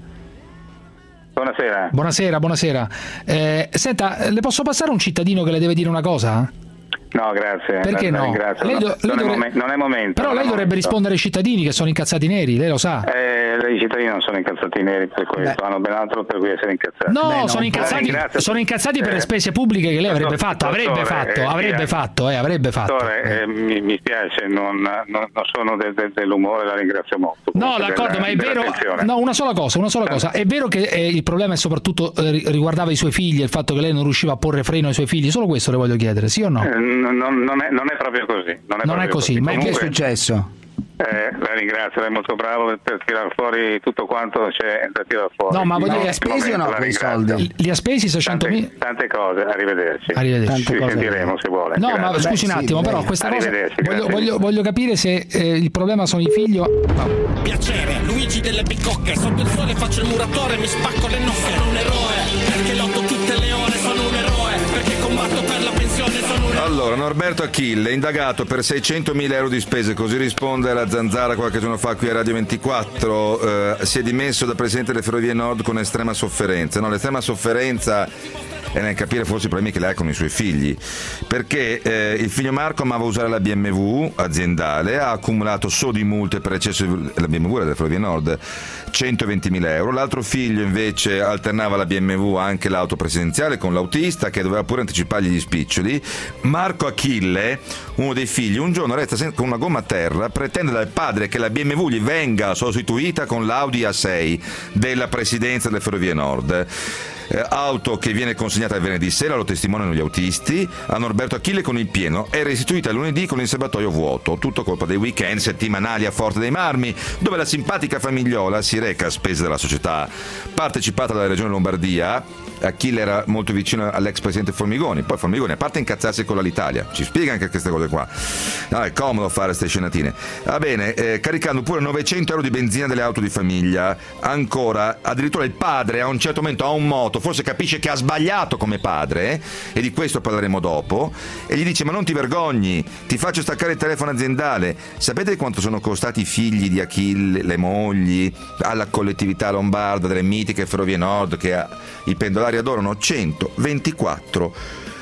Buonasera. Buonasera, buonasera. Eh, senta, le posso passare un cittadino che le deve dire una cosa? No, grazie. Perché la, no? La ringrazio. Lei do- non, lei non, dovre- è momen- non è momento. Però lei dovrebbe momento. rispondere ai cittadini che sono incazzati neri, lei lo sa. Eh, i cittadini non sono incazzati neri per questo, Beh. hanno ben altro per cui essere incazzati. No, Beh, sono no. incazzati, Ringrazio- sono incazzati per eh, le spese pubbliche che lei avrebbe dottore, fatto, avrebbe dottore, fatto, eh, avrebbe eh, fatto, eh, avrebbe fatto. Dottore, eh, mi, mi spiace, non, non, non sono del, del, dell'umore, la ringrazio molto. No, Comunque d'accordo, della- ma è vero. dell'attenzione. No, una sola cosa, una sola cosa. È vero che eh, il problema è soprattutto eh, ri- riguardava i suoi figli, il fatto che lei non riusciva a porre freno ai suoi figli. Solo questo le voglio chiedere, sì o no? Eh, non, non, è, non è proprio così. Non è, Non è proprio così, ma Comunque, che è successo? Eh, la ringrazio, lei è molto bravo per, per tirar fuori tutto quanto c'è da tirar fuori. No, ma voglio In dire, questo spesi o no momento la quei ringrazio. soldi? Li ha spesi seicentomila? Tante, tante cose, arrivederci. Arrivederci. Ci sentiremo se vuole. No, Grazie. ma scusi un Beh, sì, attimo, però beh. questa cosa Arrivederci, voglio, grazie. voglio, voglio capire se eh, il problema sono i figli o... Piacere, Luigi delle bicocche, sotto il sole faccio il muratore, mi spacco le nocche, sono un eroe, perché lotto tutte le ore, sono un eroe, perché combatto per la pensione, sono un eroe. Allora, Norberto Achille, indagato per seicentomila euro di spese, così risponde alla Zanzara qualche giorno fa qui a Radio ventiquattro, eh, si è dimesso da presidente delle Ferrovie Nord con estrema sofferenza. No, l'estrema sofferenza è nel capire forse i problemi che lei ha con i suoi figli, perché eh, il figlio Marco amava usare la B M W aziendale, ha accumulato solo di multe per eccesso di... la B M W era delle Ferrovie Nord, centoventimila euro. L'altro figlio invece alternava la B M W anche l'auto presidenziale con l'autista che doveva pure anticipargli gli spiccioli. Marco Achille, uno dei figli, un giorno resta sen- con una gomma a terra, pretende dal padre che la B M W gli venga sostituita con l'Audi A sei della presidenza delle Ferrovie Nord. Eh, auto che viene consegnata il venerdì sera, lo testimoniano gli autisti, a Norberto Achille con il pieno, è restituita lunedì con il serbatoio vuoto, tutto colpa dei weekend settimanali a Forte dei Marmi, dove la simpatica famigliola si reca a spese della società partecipata dalla regione Lombardia. Achille era molto vicino all'ex presidente Formigoni, poi Formigoni a parte incazzarsi con l'Italia, ci spiega anche queste cose qua, no, è comodo fare queste scenatine, va bene, eh, caricando pure novecento euro di benzina delle auto di famiglia, ancora addirittura il padre a un certo momento ha un moto, forse capisce che ha sbagliato come padre, eh, e di questo parleremo dopo, e gli dice: ma non ti vergogni, ti faccio staccare il telefono aziendale. Sapete quanto sono costati i figli di Achille, le mogli, alla collettività lombarda delle mitiche Ferrovie Nord che ha, i pendolari adorano? centoventiquattro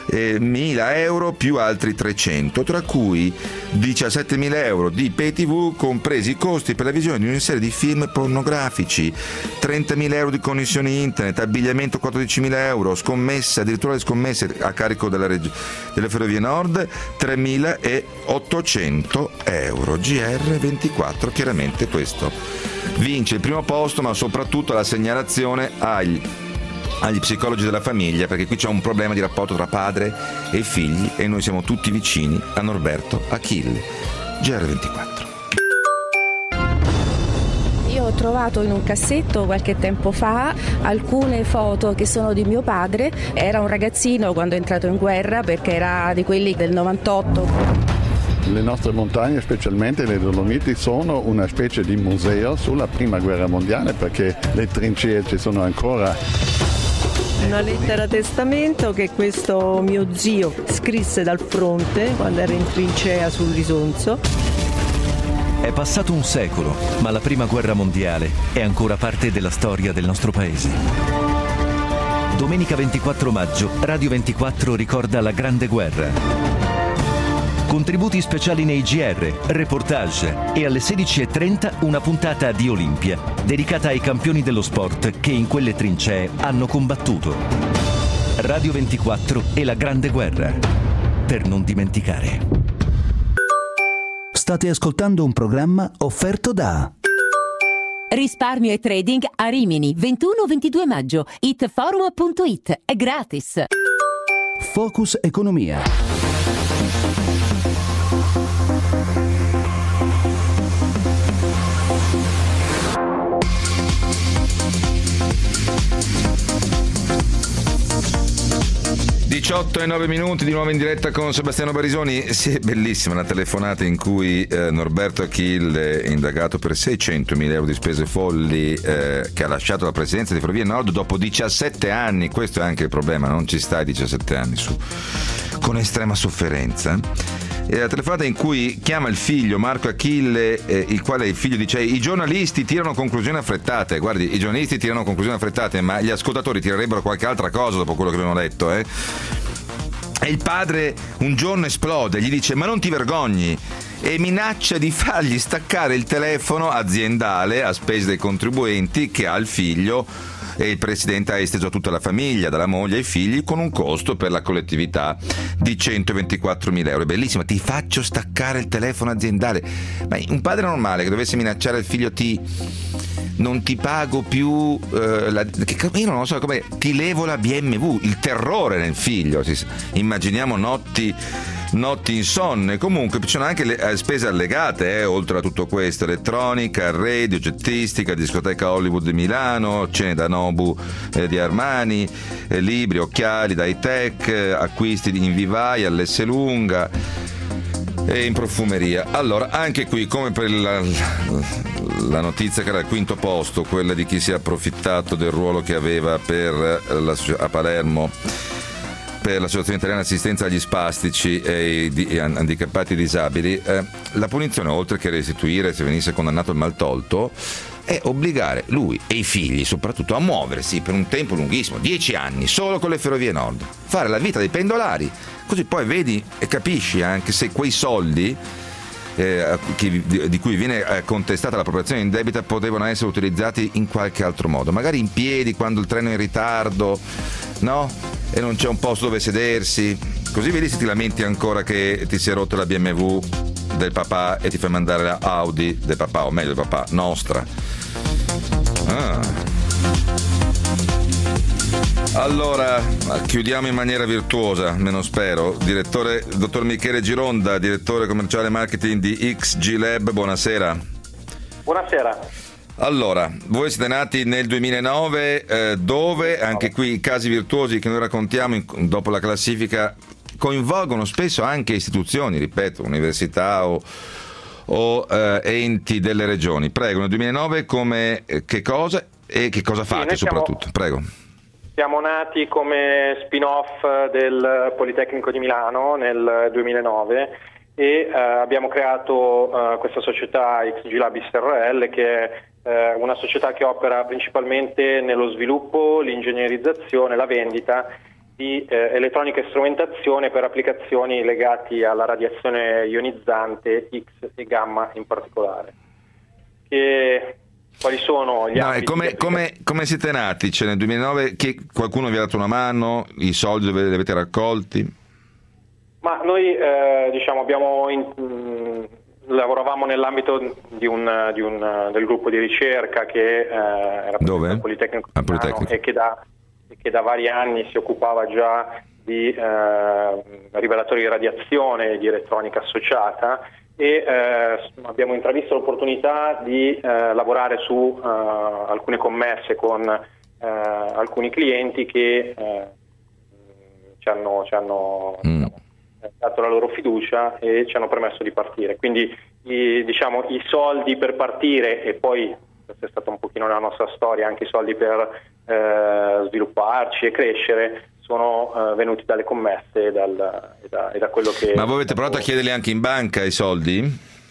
mila euro più altri trecento, tra cui diciassettemila euro di pay tv, compresi i costi per la visione di una serie di film pornografici, trentamila euro di connessioni internet, abbigliamento quattordicimila euro, scommesse, addirittura le scommesse a carico della reg- delle Ferrovie Nord, tremilaottocento euro. G R ventiquattro, chiaramente questo vince il primo posto, ma soprattutto la segnalazione agli agli psicologi della famiglia, perché qui c'è un problema di rapporto tra padre e figli e noi siamo tutti vicini a Norberto Achille. G R ventiquattro. Io ho trovato in un cassetto qualche tempo fa alcune foto che sono di mio padre, era un ragazzino quando è entrato in guerra perché era di quelli del novantotto. Le nostre montagne, specialmente le Dolomiti, sono una specie di museo sulla prima guerra mondiale perché le trincee ci sono ancora. Una lettera testamento che questo mio zio scrisse dal fronte quando era in trincea sul Risonzo. È passato un secolo, ma la prima guerra mondiale è ancora parte della storia del nostro paese. Domenica ventiquattro maggio, Radio ventiquattro ricorda la Grande Guerra. Contributi speciali nei G R, reportage e alle sedici e trenta una puntata di Olimpia, dedicata ai campioni dello sport che in quelle trincee hanno combattuto. Radio ventiquattro e la Grande Guerra, per non dimenticare. State ascoltando un programma offerto da Risparmio e trading a Rimini, ventuno ventidue maggio. itforum punto it, è gratis. Focus Economia. diciotto e nove minuti di nuovo in diretta con Sebastiano Barisoni. Sì, è bellissima la telefonata in cui eh, Norberto Achille, indagato per seicentomila euro di spese folli, eh, che ha lasciato la presidenza di Ferrovie Nord dopo diciassette anni. Questo è anche il problema, non ci stai diciassette anni su, con estrema sofferenza. E la telefonata in cui chiama il figlio Marco Achille, eh, il quale il figlio dice: i giornalisti tirano conclusioni affrettate. Guardi, i giornalisti tirano conclusioni affrettate, ma gli ascoltatori tirerebbero qualche altra cosa dopo quello che abbiamo letto, eh? E il padre un giorno esplode, gli dice: ma non ti vergogni? E minaccia di fargli staccare il telefono aziendale a spese dei contribuenti che ha il figlio, e il presidente ha esteso a tutta la famiglia, dalla moglie ai figli, con un costo per la collettività di centoventiquattromila euro. È bellissimo, ti faccio staccare il telefono aziendale. Ma un padre normale che dovesse minacciare il figlio, ti non ti pago più, eh, la, che, io non lo so come, ti levo la B M W, il terrore nel figlio. Immaginiamo notti notti insonne. Comunque ci sono anche le spese allegate, eh, oltre a tutto questo: elettronica, arredi, oggettistica, discoteca Hollywood di Milano, cene da Nobu eh, di Armani, eh, libri, occhiali da Hightech, eh, acquisti in Vivai, all'Esselunga e in profumeria. Allora, anche qui, come per la, la notizia che era al quinto posto, quella di chi si è approfittato del ruolo che aveva per la, a Palermo per l'Associazione Italiana Assistenza agli Spastici e i handicappati disabili, eh, la punizione, oltre che restituire se venisse condannato il maltolto, è obbligare lui e i figli soprattutto a muoversi per un tempo lunghissimo, dieci anni, solo con le Ferrovie Nord, fare la vita dei pendolari, così poi vedi e capisci anche se quei soldi eh, di, di cui viene contestata l'appropriazione indebita potevano essere utilizzati in qualche altro modo, magari in piedi quando il treno è in ritardo, no? E non c'è un posto dove sedersi, così vedi se ti lamenti ancora che ti si è rotta la B M W del papà e ti fai mandare la Audi del papà, o meglio del papà, nostra. Ah. Allora, chiudiamo in maniera virtuosa, almeno spero. Direttore, dottor Michele Gironda, direttore commerciale marketing di X G Lab, buonasera. Buonasera. Allora, voi siete nati nel duemilanove, eh, dove anche qui i casi virtuosi che noi raccontiamo in, dopo la classifica coinvolgono spesso anche istituzioni, ripeto, università o, o eh, enti delle regioni. Prego, nel duemilanove come, eh, che cosa e che cosa fate sì, soprattutto? Prego. Siamo nati come spin-off del Politecnico di Milano nel duemilanove e eh, abbiamo creato eh, questa società X G Lab S R L, che è eh, una società che opera principalmente nello sviluppo, l'ingegnerizzazione, la vendita di eh, elettronica e strumentazione per applicazioni legate alla radiazione ionizzante X e gamma in particolare. E quali sono gli no, ambiti? Come, come, come siete nati? Cioè, nel duemilanove che qualcuno vi ha dato una mano? I soldi dove li avete raccolti? Ma noi eh, diciamo abbiamo in, mh, lavoravamo nell'ambito di un, di un, del gruppo di ricerca che eh, era Dove? Politecnico, ah, Politecnico. e che da, che da vari anni si occupava già di eh, rivelatori di radiazione e di elettronica associata, e eh, abbiamo intravisto l'opportunità di eh, lavorare su eh, alcune commesse con eh, alcuni clienti che eh, ci hanno, ci hanno mm. dato la loro fiducia e ci hanno permesso di partire. Quindi i, diciamo, i soldi per partire, e poi questa è stata un pochino la nostra storia, anche i soldi per eh, svilupparci e crescere, sono uh, venuti dalle commesse e, dal, e, da, e da quello che... Ma voi avete provato a chiederli anche in banca i soldi?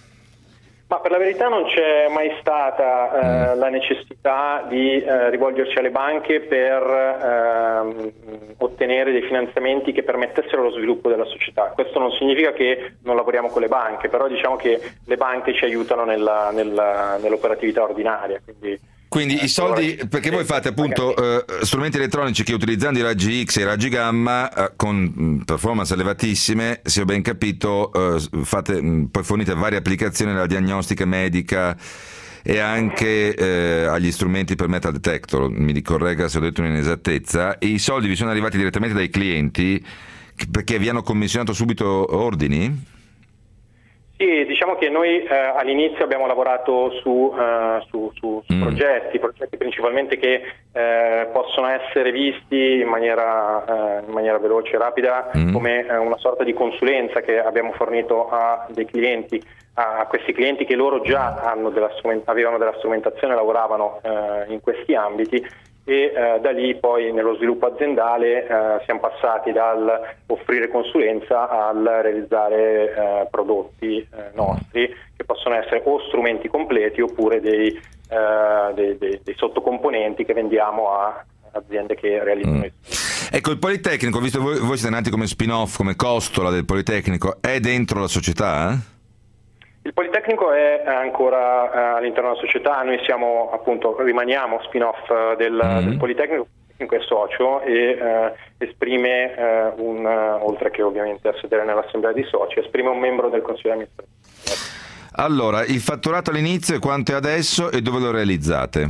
Ma per la verità non c'è mai stata uh, mm. la necessità di uh, rivolgerci alle banche per uh, ottenere dei finanziamenti che permettessero lo sviluppo della società. Questo non significa che non lavoriamo con le banche, però diciamo che le banche ci aiutano nella, nella, nell'operatività ordinaria. Quindi, Quindi i soldi, perché voi fate appunto eh, strumenti elettronici che, utilizzando i raggi X e i raggi gamma eh, con performance elevatissime, se ho ben capito, eh, fate, poi fornite varie applicazioni alla diagnostica medica e anche eh, agli strumenti per metal detector. Mi corregga se ho detto un'inesattezza. I soldi vi sono arrivati direttamente dai clienti perché vi hanno commissionato subito ordini? Sì, diciamo che noi eh, all'inizio abbiamo lavorato su, eh, su, su, su mm. progetti, progetti principalmente che eh, possono essere visti in maniera, eh, in maniera veloce e rapida mm. come eh, una sorta di consulenza che abbiamo fornito a dei clienti, a questi clienti che loro già hanno della strument- avevano della strumentazione, lavoravano eh, in questi ambiti. E eh, da lì poi nello sviluppo aziendale eh, siamo passati dal offrire consulenza al realizzare eh, prodotti eh, nostri che possono essere o strumenti completi oppure dei, eh, dei, dei, dei sottocomponenti che vendiamo a aziende che realizzano. Mm. Ecco, il Politecnico, visto voi, voi siete nati come spin-off, come costola del Politecnico, è dentro la società? Eh? Il Politecnico è ancora eh, all'interno della società, noi siamo appunto, rimaniamo spin-off del, mm-hmm. del Politecnico, il Politecnico è socio e eh, esprime, eh, un, oltre che ovviamente a sedere nell'assemblea di soci, esprime un membro del consiglio di amministrazione. Allora, il fatturato all'inizio quanto è adesso e dove lo realizzate?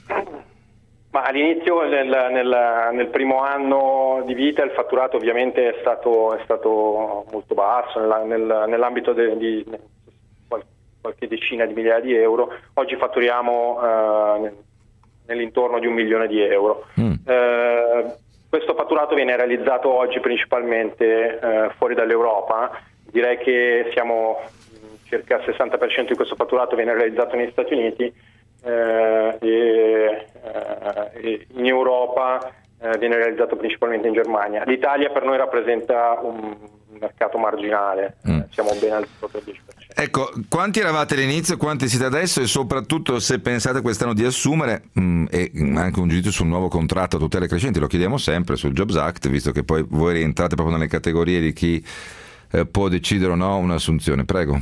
Ma all'inizio, nel, nel, nel primo anno di vita, il fatturato ovviamente è stato, è stato molto basso, nella, nel, nell'ambito de, di qualche decina di migliaia di euro. Oggi fatturiamo eh, nell'intorno di un milione di euro. Mm. Eh, questo fatturato viene realizzato oggi principalmente eh, fuori dall'Europa. Direi che siamo circa il sessanta per cento di questo fatturato viene realizzato negli Stati Uniti eh, e, eh, e in Europa eh, viene realizzato principalmente in Germania. L'Italia per noi rappresenta un mercato marginale, mm. eh, siamo ben al sotto del dieci per cento. Ecco, quanti eravate all'inizio, quanti siete adesso e soprattutto se pensate quest'anno di assumere mh, e anche un giudizio sul nuovo contratto a tutele crescenti, lo chiediamo sempre sul Jobs Act, visto che poi voi rientrate proprio nelle categorie di chi eh, può decidere o no un'assunzione. Prego.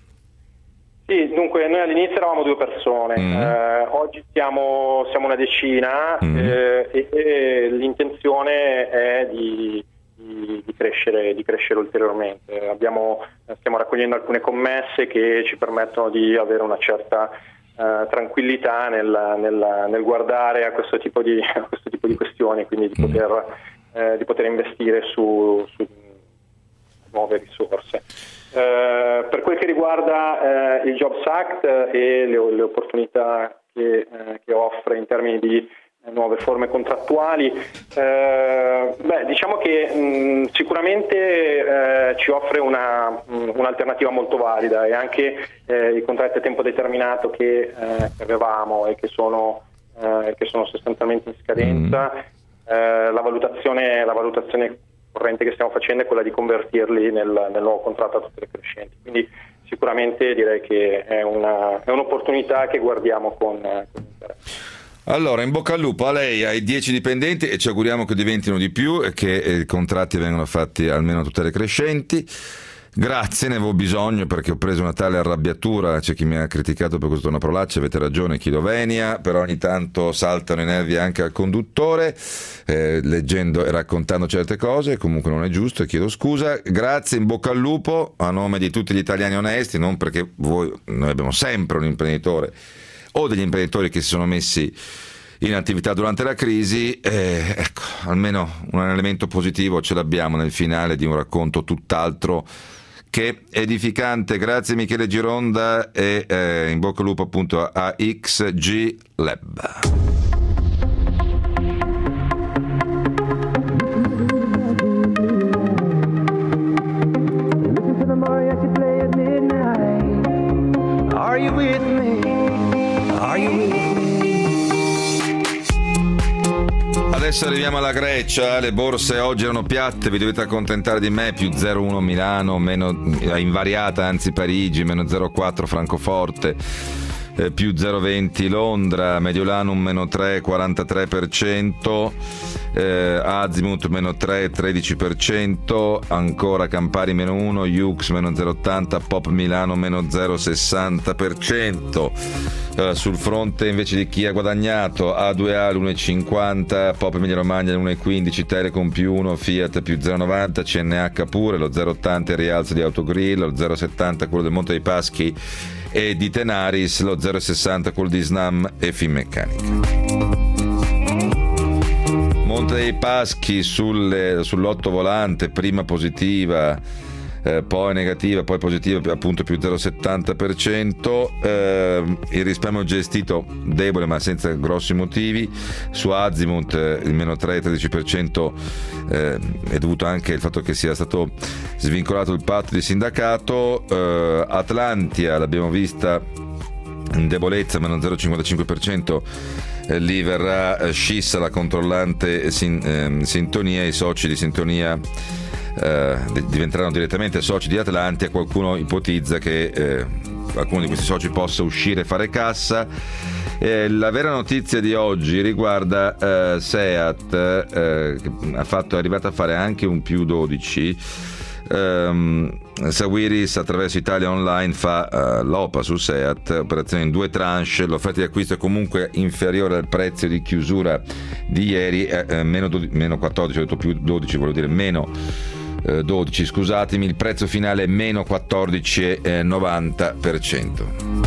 Sì, dunque noi all'inizio eravamo due persone, mm. eh, oggi siamo, siamo una decina mm. eh, e, e l'intenzione è di Di, di, crescere, di crescere ulteriormente. Abbiamo, stiamo raccogliendo alcune commesse che ci permettono di avere una certa eh, tranquillità nel, nel, nel guardare a questo tipo di, a questo tipo di questioni, quindi di poter, eh, di poter investire su, su nuove risorse. Eh, per quel che riguarda eh, il Jobs Act e le, le opportunità che, eh, che offre in termini di nuove forme contrattuali, eh, beh, diciamo che mh, sicuramente eh, ci offre una, mh, un'alternativa molto valida e anche eh, i contratti a tempo determinato che, eh, che avevamo e che sono, eh, che sono sostanzialmente in scadenza, mm. eh, la valutazione, la valutazione corrente che stiamo facendo è quella di convertirli nel, nel nuovo contratto a tutele crescenti, quindi sicuramente direi che è, una, è un'opportunità che guardiamo con, con interesse. Allora, in bocca al lupo a lei, ai dieci dipendenti e ci auguriamo che diventino di più e che i contratti vengano fatti almeno a tutele crescenti. Grazie, ne avevo bisogno perché ho preso una tale arrabbiatura, c'è chi mi ha criticato per questo una parolaccia, avete ragione, Chido Venia, però ogni tanto saltano i nervi anche al conduttore, eh, leggendo e raccontando certe cose, comunque non è giusto e chiedo scusa. Grazie, in bocca al lupo, a nome di tutti gli italiani onesti, non perché voi, noi abbiamo sempre un imprenditore o degli imprenditori che si sono messi in attività durante la crisi, eh, ecco, almeno un elemento positivo ce l'abbiamo nel finale di un racconto tutt'altro che edificante. Grazie Michele Gironda e eh, in bocca al lupo appunto a X G Lab. Are you with me? Are you with me? Adesso arriviamo alla Grecia, le borse oggi erano piatte, vi dovete accontentare di me, più zero virgola uno Milano, meno invariata, anzi Parigi, meno zero virgola quattro Francoforte, eh, più zero virgola venti Londra, Mediolanum meno tre virgola quarantatré per cento, eh, Azimut meno tre virgola tredici per cento, ancora Campari meno uno, Yux meno zero virgola ottanta, Pop Milano meno zero virgola sessanta per cento. Uh, sul fronte invece di chi ha guadagnato, A due A l'uno virgola cinquanta, Pop Emilia Romagna l'uno virgola quindici, Telecom più uno, Fiat più zero virgola novanta, C N H pure, lo zero virgola ottanta il rialzo di Autogrill, lo zero virgola settanta quello del Monte dei Paschi e di Tenaris, lo zero virgola sessanta quello di Snam e Finmeccanica. punta dei Paschi sul, sull'otto volante, prima positiva, eh, poi negativa, poi positiva, appunto più zero virgola settanta per cento. Eh, il risparmio gestito debole ma senza grossi motivi. Su Azimut eh, il meno tre virgola tredici per cento eh, è dovuto anche al fatto che sia stato svincolato il patto di sindacato. eh, Atlantia l'abbiamo vista in debolezza, meno zero virgola cinquantacinque per cento. Eh, lì verrà eh, scissa la controllante sin, eh, Sintonia. I soci di Sintonia eh, diventeranno direttamente soci di Atlantia. Qualcuno ipotizza che eh, qualcuno di questi soci possa uscire e fare cassa. Eh, la vera notizia di oggi riguarda eh, Seat, eh, che ha fatto, è arrivata a fare anche un più dodici. Um, Sawiris attraverso Italia Online fa uh, l'O P A su Seat, operazione in due tranche. L'offerta di acquisto è comunque inferiore al prezzo di chiusura di ieri, eh, eh, meno, dodici, meno quattordici, ho detto più dodici, volevo dire meno eh, dodici, scusatemi. Il prezzo finale è meno quattordici virgola novanta per cento.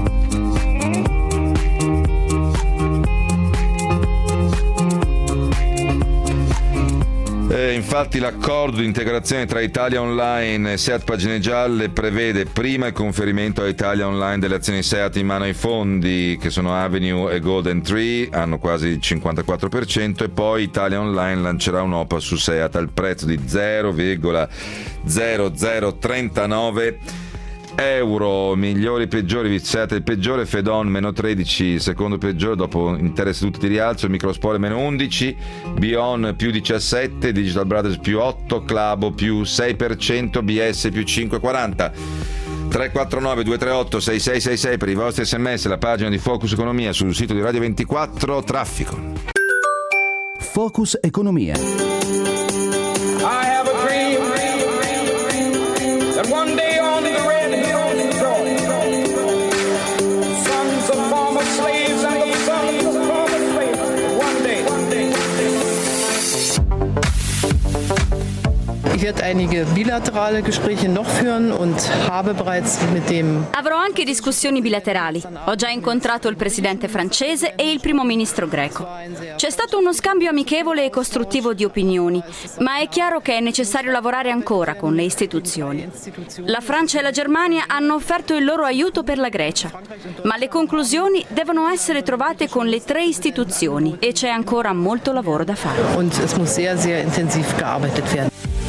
Eh, infatti l'accordo di integrazione tra Italia Online e Seat Pagine Gialle prevede prima il conferimento a Italia Online delle azioni Seat in mano ai fondi, che sono Avenue e Golden Tree, hanno quasi il cinquantaquattro per cento, e poi Italia Online lancerà un O P A su Seat al prezzo di zero virgola zero zero trentanove euro. Migliori, peggiori, Seat il peggiore, Fedon meno tredici, secondo peggiore dopo intere sedute di rialzo, Microspore meno undici, Bion più diciassette, Digital Brothers più otto, Clabo più sei per cento, B S più cinque virgola quaranta. tre quattro nove due tre otto sei sei sei sei per i vostri sms, la pagina di Focus Economia sul sito di Radio ventiquattro. Traffico. Focus Economia. I have a dream that one day on the red hills of Georgia, sons of former slaves and the sons of former slaves, one day, one day, one day. Ich werde einige bilaterale Gespräche noch führen und habe bereits mit dem... Avrò anche discussioni bilaterali. Ho già incontrato il presidente francese e il primo ministro greco. C'è stato uno scambio amichevole e costruttivo di opinioni, ma è chiaro che è necessario lavorare ancora con le istituzioni. La Francia e la Germania hanno offerto il loro aiuto per la Grecia, ma le conclusioni devono essere trovate con le tre istituzioni e c'è ancora molto lavoro da fare. Und es muss sehr, sehr intensiv gearbeitet werden.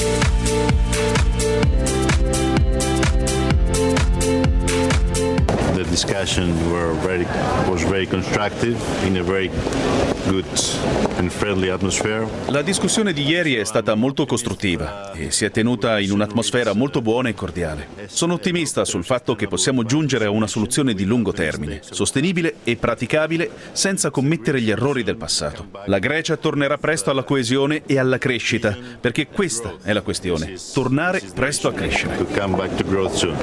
The discussion were very, was very constructive in a very good and friendly atmosphere. La discussione di ieri è stata molto costruttiva e si è tenuta in un'atmosfera molto buona e cordiale. Sono ottimista sul fatto che possiamo giungere a una soluzione di lungo termine, sostenibile e praticabile senza commettere gli errori del passato. La Grecia tornerà presto alla coesione e alla crescita, perché questa è la questione: tornare presto a crescere. To come back to growth soon.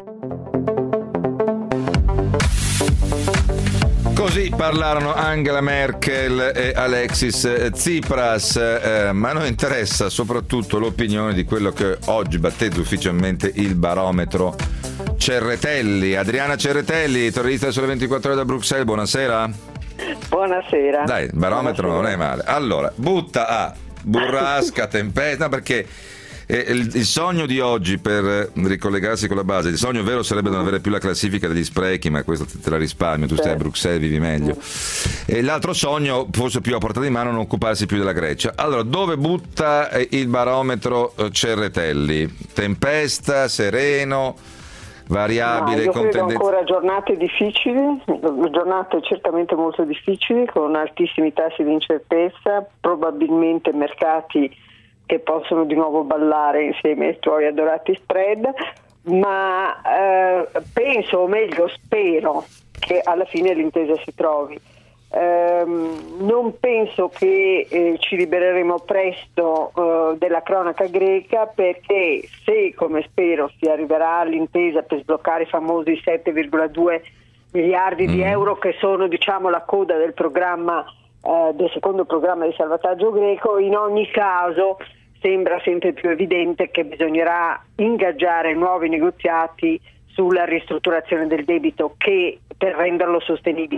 Così parlarono Angela Merkel e Alexis Tsipras, eh, ma a noi interessa soprattutto l'opinione di quello che oggi battezza ufficialmente il barometro Cerretelli. Adriana Cerretelli, giornalista del Sole ventiquattro Ore da Bruxelles, buonasera. Buonasera. Dai, il barometro buonasera. Non è male. Allora, butta a burrasca, tempesta, perché E il, il sogno di oggi, per ricollegarsi con la base, il sogno vero sarebbe non avere più la classifica degli sprechi, ma questo te la risparmio, tu stai a Bruxelles, vivi meglio. E l'altro sogno, forse più a portata di mano, non occuparsi più della Grecia. Allora, dove butta il barometro Cerretelli? Tempesta, sereno, variabile, no, io con credo tendenza... ancora giornate difficili, giornate certamente molto difficili, con altissimi tassi di incertezza, probabilmente mercati che possono di nuovo ballare insieme ai tuoi adorati spread, ma eh, penso, o meglio spero, che alla fine l'intesa si trovi. Eh, non penso che eh, ci libereremo presto eh, della cronaca greca, perché se, come spero, si arriverà all'intesa per sbloccare i famosi sette virgola due miliardi mm. di euro, che sono, diciamo, la coda del programma eh, del secondo programma di salvataggio greco, in ogni caso sembra sempre più evidente che bisognerà ingaggiare nuovi negoziati sulla ristrutturazione del debito, che per renderlo sostenibile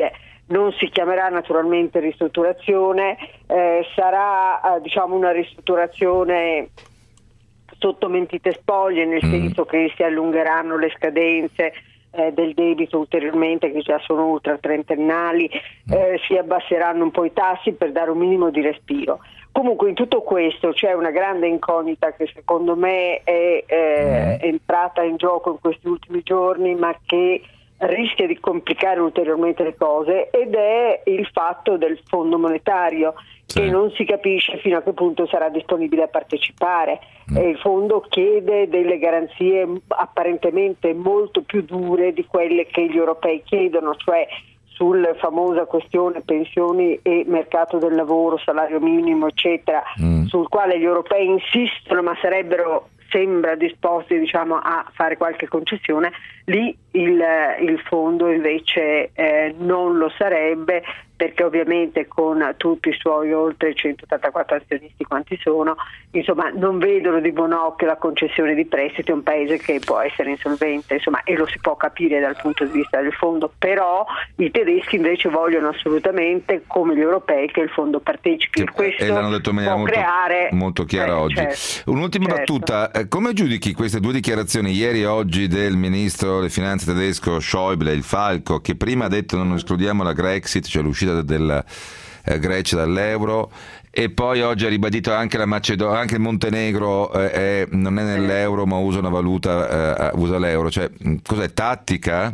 non si chiamerà naturalmente ristrutturazione, eh, sarà eh, diciamo una ristrutturazione sotto mentite spoglie, nel mm. senso che si allungheranno le scadenze eh, del debito ulteriormente, che già sono ultra trentennali, eh, si abbasseranno un po' i tassi per dare un minimo di respiro. Comunque in tutto questo c'è una grande incognita che secondo me è eh, entrata in gioco in questi ultimi giorni, ma che rischia di complicare ulteriormente le cose, ed è il fatto del Fondo monetario, sì. che non si capisce fino a che punto sarà disponibile a partecipare. Mm. E il fondo chiede delle garanzie apparentemente molto più dure di quelle che gli europei chiedono, cioè sulla famosa questione pensioni e mercato del lavoro, salario minimo eccetera, mm. sul quale gli europei insistono ma sarebbero, sembra, disposti diciamo a fare qualche concessione. Lì il, il fondo invece eh, non lo sarebbe, perché ovviamente con tutti i suoi oltre centottantaquattro azionisti quanti sono, insomma non vedono di buon occhio la concessione di prestiti a un paese che può essere insolvente, insomma, e lo si può capire dal punto di vista del fondo. Però i tedeschi invece vogliono assolutamente, come gli europei, che il fondo partecipi. Che, questo e l'hanno detto in maniera può molto, creare molto chiara eh, oggi. Certo, Un'ultima certo. battuta, come giudichi queste due dichiarazioni ieri e oggi del ministro delle finanze tedesco Schäuble, il falco, che prima ha detto non escludiamo la Grexit, cioè l'uscita della eh, Grecia dall'euro, e poi oggi ha ribadito anche la Macedonia, anche il Montenegro eh, è, non è nell'euro ma usa una valuta, eh, usa l'euro, cioè cos'è, tattica?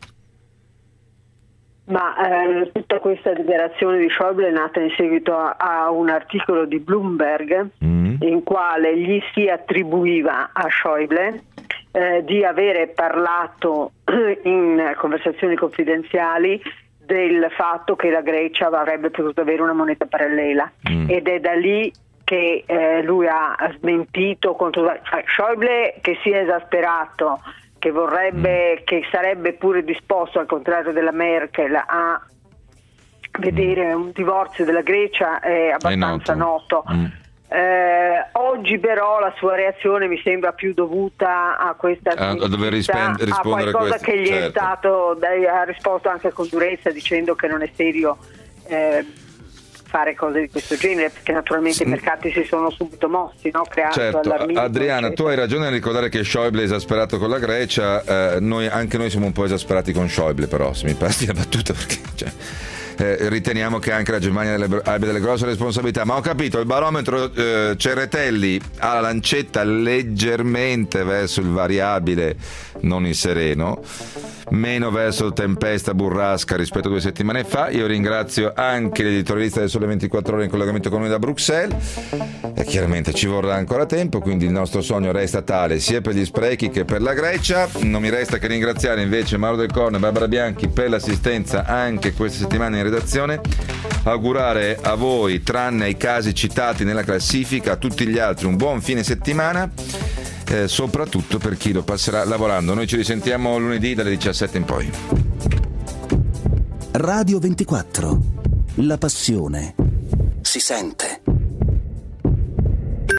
Ma eh, tutta questa dichiarazione di Schäuble è nata in seguito a, a un articolo di Bloomberg mm. in quale gli si attribuiva a Schäuble eh, di avere parlato in conversazioni confidenziali del fatto che la Grecia avrebbe potuto avere una moneta parallela, mm. ed è da lì che eh, lui ha smentito contro, cioè, Schäuble che si è esasperato, che vorrebbe, mm. che sarebbe pure disposto, al contrario della Merkel, a vedere un divorzio della Grecia, è abbastanza è noto. noto. Mm. Eh, oggi però la sua reazione mi sembra più dovuta a questa a, a dover rispen- rispondere a qualcosa a questo, che gli certo. è stato, ha risposto anche con durezza, dicendo che non è serio eh, fare cose di questo genere, perché naturalmente i mercati si sono subito mossi, no? Creando certo. allarmismo. Adriana, tu hai ragione a ricordare che Schäuble è esasperato con la Grecia, eh, noi, anche noi siamo un po' esasperati con Schäuble, però se mi passi la battuta, perché cioè, eh, riteniamo che anche la Germania abbia delle grosse responsabilità. Ma ho capito, il barometro eh, Cerretelli ha la lancetta leggermente verso il variabile, non il sereno, meno verso il tempesta burrasca rispetto a due settimane fa. Io ringrazio anche l'editorialista del Sole ventiquattro Ore in collegamento con noi da Bruxelles, e chiaramente ci vorrà ancora tempo, quindi il nostro sogno resta tale sia per gli sprechi che per la Grecia. Non mi resta che ringraziare invece Mauro Del Corno e Barbara Bianchi per l'assistenza anche questa settimana in redazione, augurare a voi, tranne ai casi citati nella classifica, a tutti gli altri un buon fine settimana, eh, soprattutto per chi lo passerà lavorando. Noi ci risentiamo lunedì dalle diciassette in poi. Radio ventiquattro, la passione si sente.